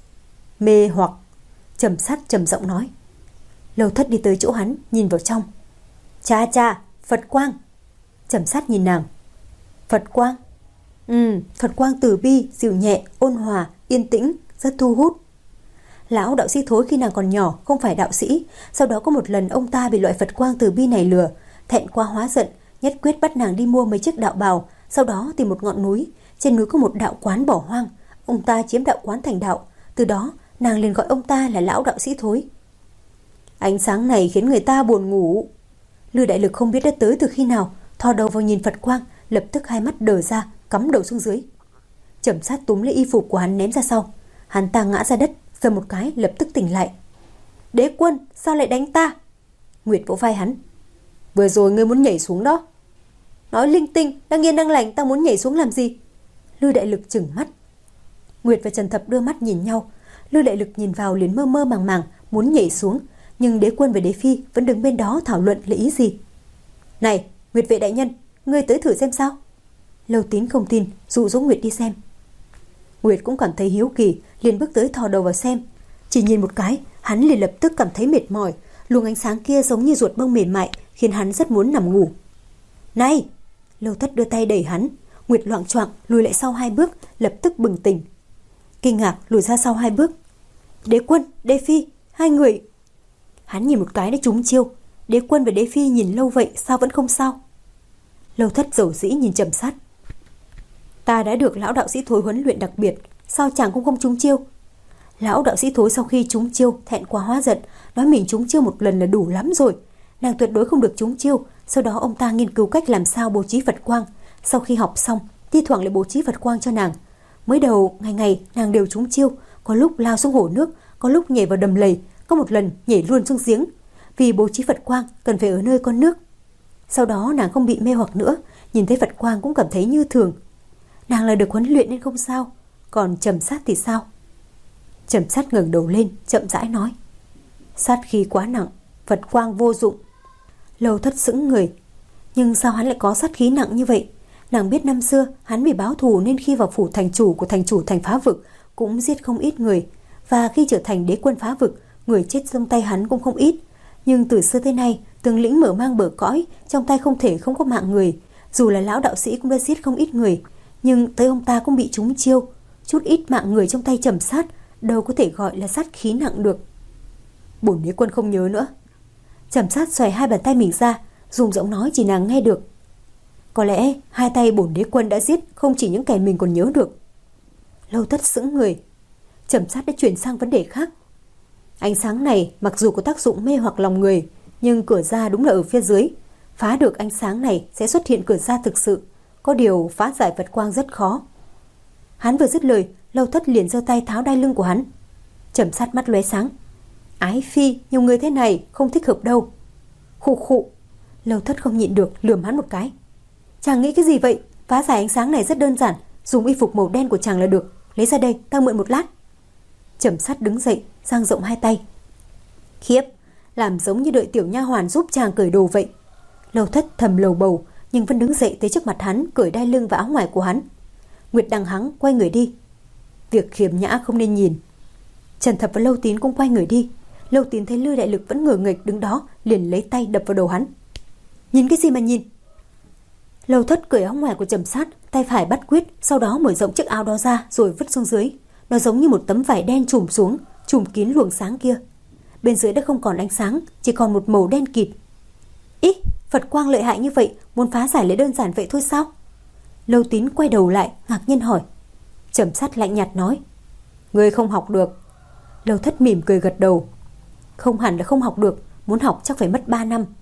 Mê hoặc, Trầm Sát trầm giọng nói. Lâu Thất đi tới chỗ hắn, nhìn vào trong. Cha cha, Phật quang. Trầm Sát nhìn nàng. Phật quang? Ừ, Phật quang từ bi, dịu nhẹ, ôn hòa, yên tĩnh, rất thu hút. Lão đạo sĩ Thối khi nàng còn nhỏ không phải đạo sĩ, sau đó có một lần ông ta bị loại Phật quang từ bi này lừa, thẹn quá hóa giận, nhất quyết bắt nàng đi mua mấy chiếc đạo bào, sau đó tìm một ngọn núi, trên núi có một đạo quán bỏ hoang, ông ta chiếm đạo quán thành đạo, từ đó nàng liền gọi ông ta là lão đạo sĩ Thối. Ánh sáng này khiến người ta buồn ngủ. Lư Đại Lực không biết đã tới từ khi nào, thò đầu vào nhìn Phật quang, lập tức hai mắt đờ ra, cắm đầu xuống dưới. Trầm Sát túm lấy y phục của hắn ném ra sau, hắn ta ngã ra đất, giơ một cái lập tức tỉnh lại. Đế quân, sao lại đánh ta? Nguyệt vỗ vai hắn. Vừa rồi ngươi muốn nhảy xuống đó. Nói linh tinh, đang yên đang lành, ta muốn nhảy xuống làm gì? Lư Đại Lực trừng mắt. Nguyệt và Trần Thập đưa mắt nhìn nhau. Lư Đại Lực nhìn vào liền mơ mơ màng màng muốn nhảy xuống, nhưng Đế quân và Đế phi vẫn đứng bên đó thảo luận là ý gì. Này, Nguyệt vệ đại nhân, ngươi tới thử xem sao? Lâu Tín không tin, dụ dỗ Nguyệt đi xem. Nguyệt cũng cảm thấy hiếu kỳ, liền bước tới thò đầu vào xem. Chỉ nhìn một cái, hắn liền lập tức cảm thấy mệt mỏi. Luồng ánh sáng kia giống như ruột bông mềm mại, khiến hắn rất muốn nằm ngủ. Này! Lâu Thất đưa tay đẩy hắn. Nguyệt loạng choạng lùi lại sau hai bước, lập tức bừng tỉnh. Kinh ngạc lùi ra sau hai bước. Đế quân, Đế phi, hai người. Hắn nhìn một cái đã trúng chiêu. Đế quân và Đế phi nhìn lâu vậy sao vẫn không sao? Lâu Thất dầu dĩ nhìn Trầm Sát. Ta đã được lão đạo sĩ Thối huấn luyện đặc biệt, sao chàng cũng không trúng chiêu? Lão đạo sĩ Thối sau khi trúng chiêu thẹn quá hóa giận, nói mình trúng chiêu một lần là đủ lắm rồi, nàng tuyệt đối không được trúng chiêu. Sau đó ông ta nghiên cứu cách làm sao bố trí Phật quang, sau khi học xong thi thoảng lại bố trí Phật quang cho nàng. Mới đầu ngày ngày nàng đều trúng chiêu, có lúc lao xuống hồ nước, có lúc nhảy vào đầm lầy, có một lần nhảy luôn xuống giếng. Vì bố trí Phật quang cần phải ở nơi có nước. Sau đó nàng không bị mê hoặc nữa, nhìn thấy Phật quang cũng cảm thấy như thường. Nàng là được huấn luyện nên không sao, còn Trầm Sát thì sao? Trầm Sát ngẩng đầu lên, chậm rãi nói. Sát khí quá nặng, Phật quang vô dụng. Lâu Thất sững người. Nhưng sao hắn lại có sát khí nặng như vậy? Nàng biết năm xưa hắn vì báo thù nên khi vào phủ thành chủ của thành chủ thành Phá Vực cũng giết không ít người, và khi trở thành đế quân Phá Vực, người chết trong tay hắn cũng không ít. Nhưng từ xưa tới nay, tướng lĩnh mở mang bờ cõi, trong tay không thể không có mạng người. Dù là lão đạo sĩ cũng đã giết không ít người, nhưng tới ông ta cũng bị trúng chiêu. Chút ít mạng người trong tay Trầm Sát đâu có thể gọi là sát khí nặng được. Bổn đế quân không nhớ nữa. Trầm Sát xoay hai bàn tay mình ra, dùng giọng nói chỉ nàng nghe được. Có lẽ hai tay bổn đế quân đã giết không chỉ những kẻ mình còn nhớ được. Lâu Thất sững người. Trầm Sát đã chuyển sang vấn đề khác. Ánh sáng này mặc dù có tác dụng mê hoặc lòng người, nhưng cửa ra đúng là ở phía dưới. Phá được ánh sáng này sẽ xuất hiện cửa ra thực sự. Có điều phá giải Phật quang rất khó. Hắn vừa dứt lời, Lâu Thất liền giơ tay tháo đai lưng của hắn. Trầm Sát mắt lóe sáng. Ái phi, nhiều người thế này không thích hợp đâu. Khụ khụ. Lâu Thất không nhịn được lườm hắn một cái. Chàng nghĩ cái gì vậy? Phá giải ánh sáng này rất đơn giản, dùng y phục màu đen của chàng là được. Lấy ra đây, ta mượn một lát. Trầm Sát đứng dậy, dang rộng hai tay. Khiếp, làm giống như đợi tiểu nha hoàn giúp chàng cởi đồ vậy. Lâu Thất thầm lầu bầu, nhưng vẫn đứng dậy tới trước mặt hắn, cởi đai lưng và áo ngoài của hắn. Nguyệt đằng hắng quay người đi. Việc khiêm nhã không nên nhìn. Trần Thập và Lâu Tín cũng quay người đi. Lâu Tín thấy Lư Đại Lực vẫn ngửa nghệch đứng đó, liền lấy tay đập vào đầu hắn. Nhìn cái gì mà nhìn? Lâu Thất cởi áo ngoài của Trầm Sát, tay phải bắt quyết, sau đó mở rộng chiếc áo đó ra rồi vứt xuống dưới. Nó giống như một tấm vải đen trùm xuống, trùm kín luồng sáng kia. Bên dưới đã không còn ánh sáng, chỉ còn một màu đen kịt. Ý, Phật quang lợi hại như vậy, muốn phá giải lấy đơn giản vậy thôi sao? Lâu Tín quay đầu lại ngạc nhiên hỏi. Trầm Sát lạnh nhạt nói. Ngươi không học được. Lâu Thất mỉm cười gật đầu. Không hẳn là không học được, muốn học chắc phải mất ba năm.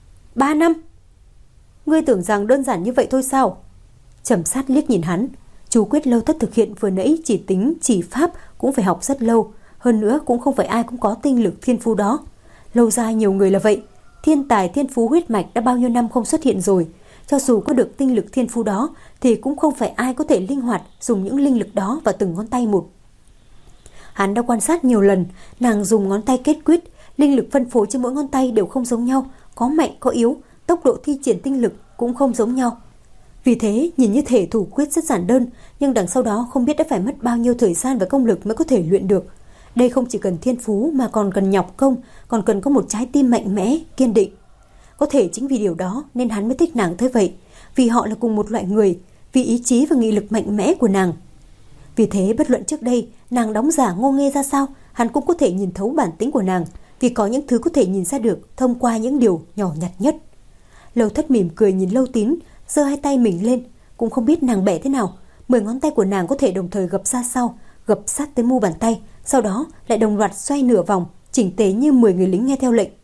Ba năm? Ngươi tưởng rằng đơn giản như vậy thôi sao? Trầm Sát liếc nhìn hắn. Chú quyết Lâu Thất thực hiện vừa nãy chỉ tính chỉ pháp cũng phải học rất lâu. Hơn nữa cũng không phải ai cũng có tinh lực thiên phú đó. Lâu ra nhiều người là vậy. Thiên tài thiên phú huyết mạch đã bao nhiêu năm không xuất hiện rồi. Cho dù có được tinh lực thiên phú đó thì cũng không phải ai có thể linh hoạt dùng những linh lực đó vào từng ngón tay một. Hắn đã quan sát nhiều lần, nàng dùng ngón tay kết quyết, linh lực phân phối trên mỗi ngón tay đều không giống nhau, có mạnh có yếu, tốc độ thi triển tinh lực cũng không giống nhau. Vì thế, nhìn như thể thủ quyết rất giản đơn, nhưng đằng sau đó không biết đã phải mất bao nhiêu thời gian và công lực mới có thể luyện được. Đây không chỉ cần thiên phú mà còn cần nhọc công, còn cần có một trái tim mạnh mẽ, kiên định. Có thể chính vì điều đó nên hắn mới thích nàng tới vậy, vì họ là cùng một loại người, vì ý chí và nghị lực mạnh mẽ của nàng. Vì thế bất luận trước đây nàng đóng giả ngô nghê ra sao, hắn cũng có thể nhìn thấu bản tính của nàng, vì có những thứ có thể nhìn ra được thông qua những điều nhỏ nhặt nhất. Lâu Thất mỉm cười nhìn Lâu Tín, giơ hai tay mình lên, cũng không biết nàng bẻ thế nào, mười ngón tay của nàng có thể đồng thời gập ra sau, gập sát tới mu bàn tay, sau đó lại đồng loạt xoay nửa vòng, chỉnh tề như mười người lính nghe theo lệnh.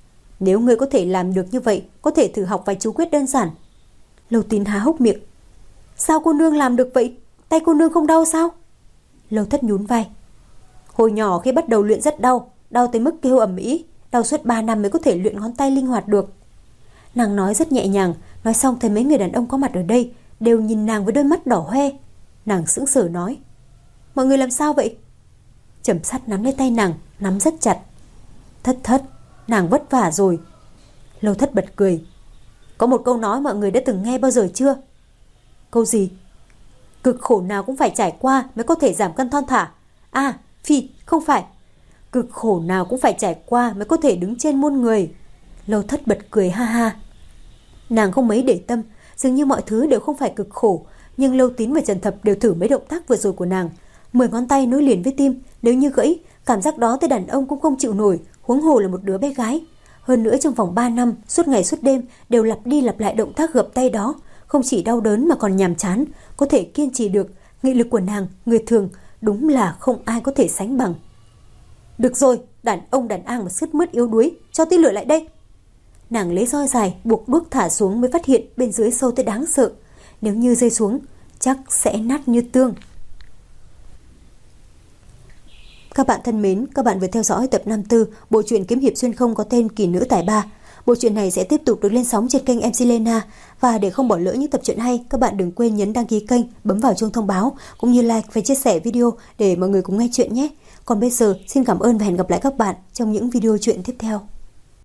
Nếu ngươi có thể làm được như vậy, có thể thử học vài chú quyết đơn giản. Lâu Tín há hốc miệng. Sao cô nương làm được vậy? Tay cô nương không đau sao? Lâu Thất nhún vai. Hồi nhỏ khi bắt đầu luyện rất đau, đau tới mức kêu ầm ĩ, đau suốt ba năm mới có thể luyện ngón tay linh hoạt được. Nàng nói rất nhẹ nhàng, nói xong thấy mấy người đàn ông có mặt ở đây đều nhìn nàng với đôi mắt đỏ hoe. Nàng sững sờ nói. Mọi người làm sao vậy? Trầm Sát nắm lấy tay nàng, nắm rất chặt. Thất thất, nàng vất vả rồi. Lâu Thất bật cười. Có một câu nói mọi người đã từng nghe bao giờ chưa? Câu gì? Cực khổ nào cũng phải trải qua mới có thể giảm cân thon thả. À, phi, không phải. Cực khổ nào cũng phải trải qua mới có thể đứng trên muôn người. Lâu Thất bật cười ha ha. Nàng không mấy để tâm, dường như mọi thứ đều không phải cực khổ, nhưng Lâu Tín và Trần Thập đều thử mấy động tác vừa rồi của nàng. Mười ngón tay nối liền với tim, nếu như gãy, cảm giác đó tới đàn ông cũng không chịu nổi, huống hồ là một đứa bé gái. Hơn nữa trong vòng ba năm, suốt ngày suốt đêm đều lặp đi lặp lại động tác gập tay đó, không chỉ đau đớn mà còn nhàm chán, có thể kiên trì được, nghị lực của nàng, người thường đúng là không ai có thể sánh bằng. Được rồi, đàn ông đàn an mà sứt mướt yếu đuối, cho tí lửa lại đây. Nàng lấy roi dài buộc đuốc thả xuống mới phát hiện bên dưới sâu tới đáng sợ, nếu như rơi xuống chắc sẽ nát như tương. Các bạn thân mến, các bạn vừa theo dõi tập năm mươi tư bộ truyện kiếm hiệp xuyên không có tên Kỳ Nữ Tài Ba. Bộ truyện này sẽ tiếp tục được lên sóng trên kênh em xê Lena, và để không bỏ lỡ những tập truyện hay, các bạn đừng quên nhấn đăng ký kênh, bấm vào chuông thông báo cũng như like và chia sẻ video để mọi người cùng nghe chuyện nhé. Còn bây giờ, xin cảm ơn và hẹn gặp lại các bạn trong những video truyện tiếp theo.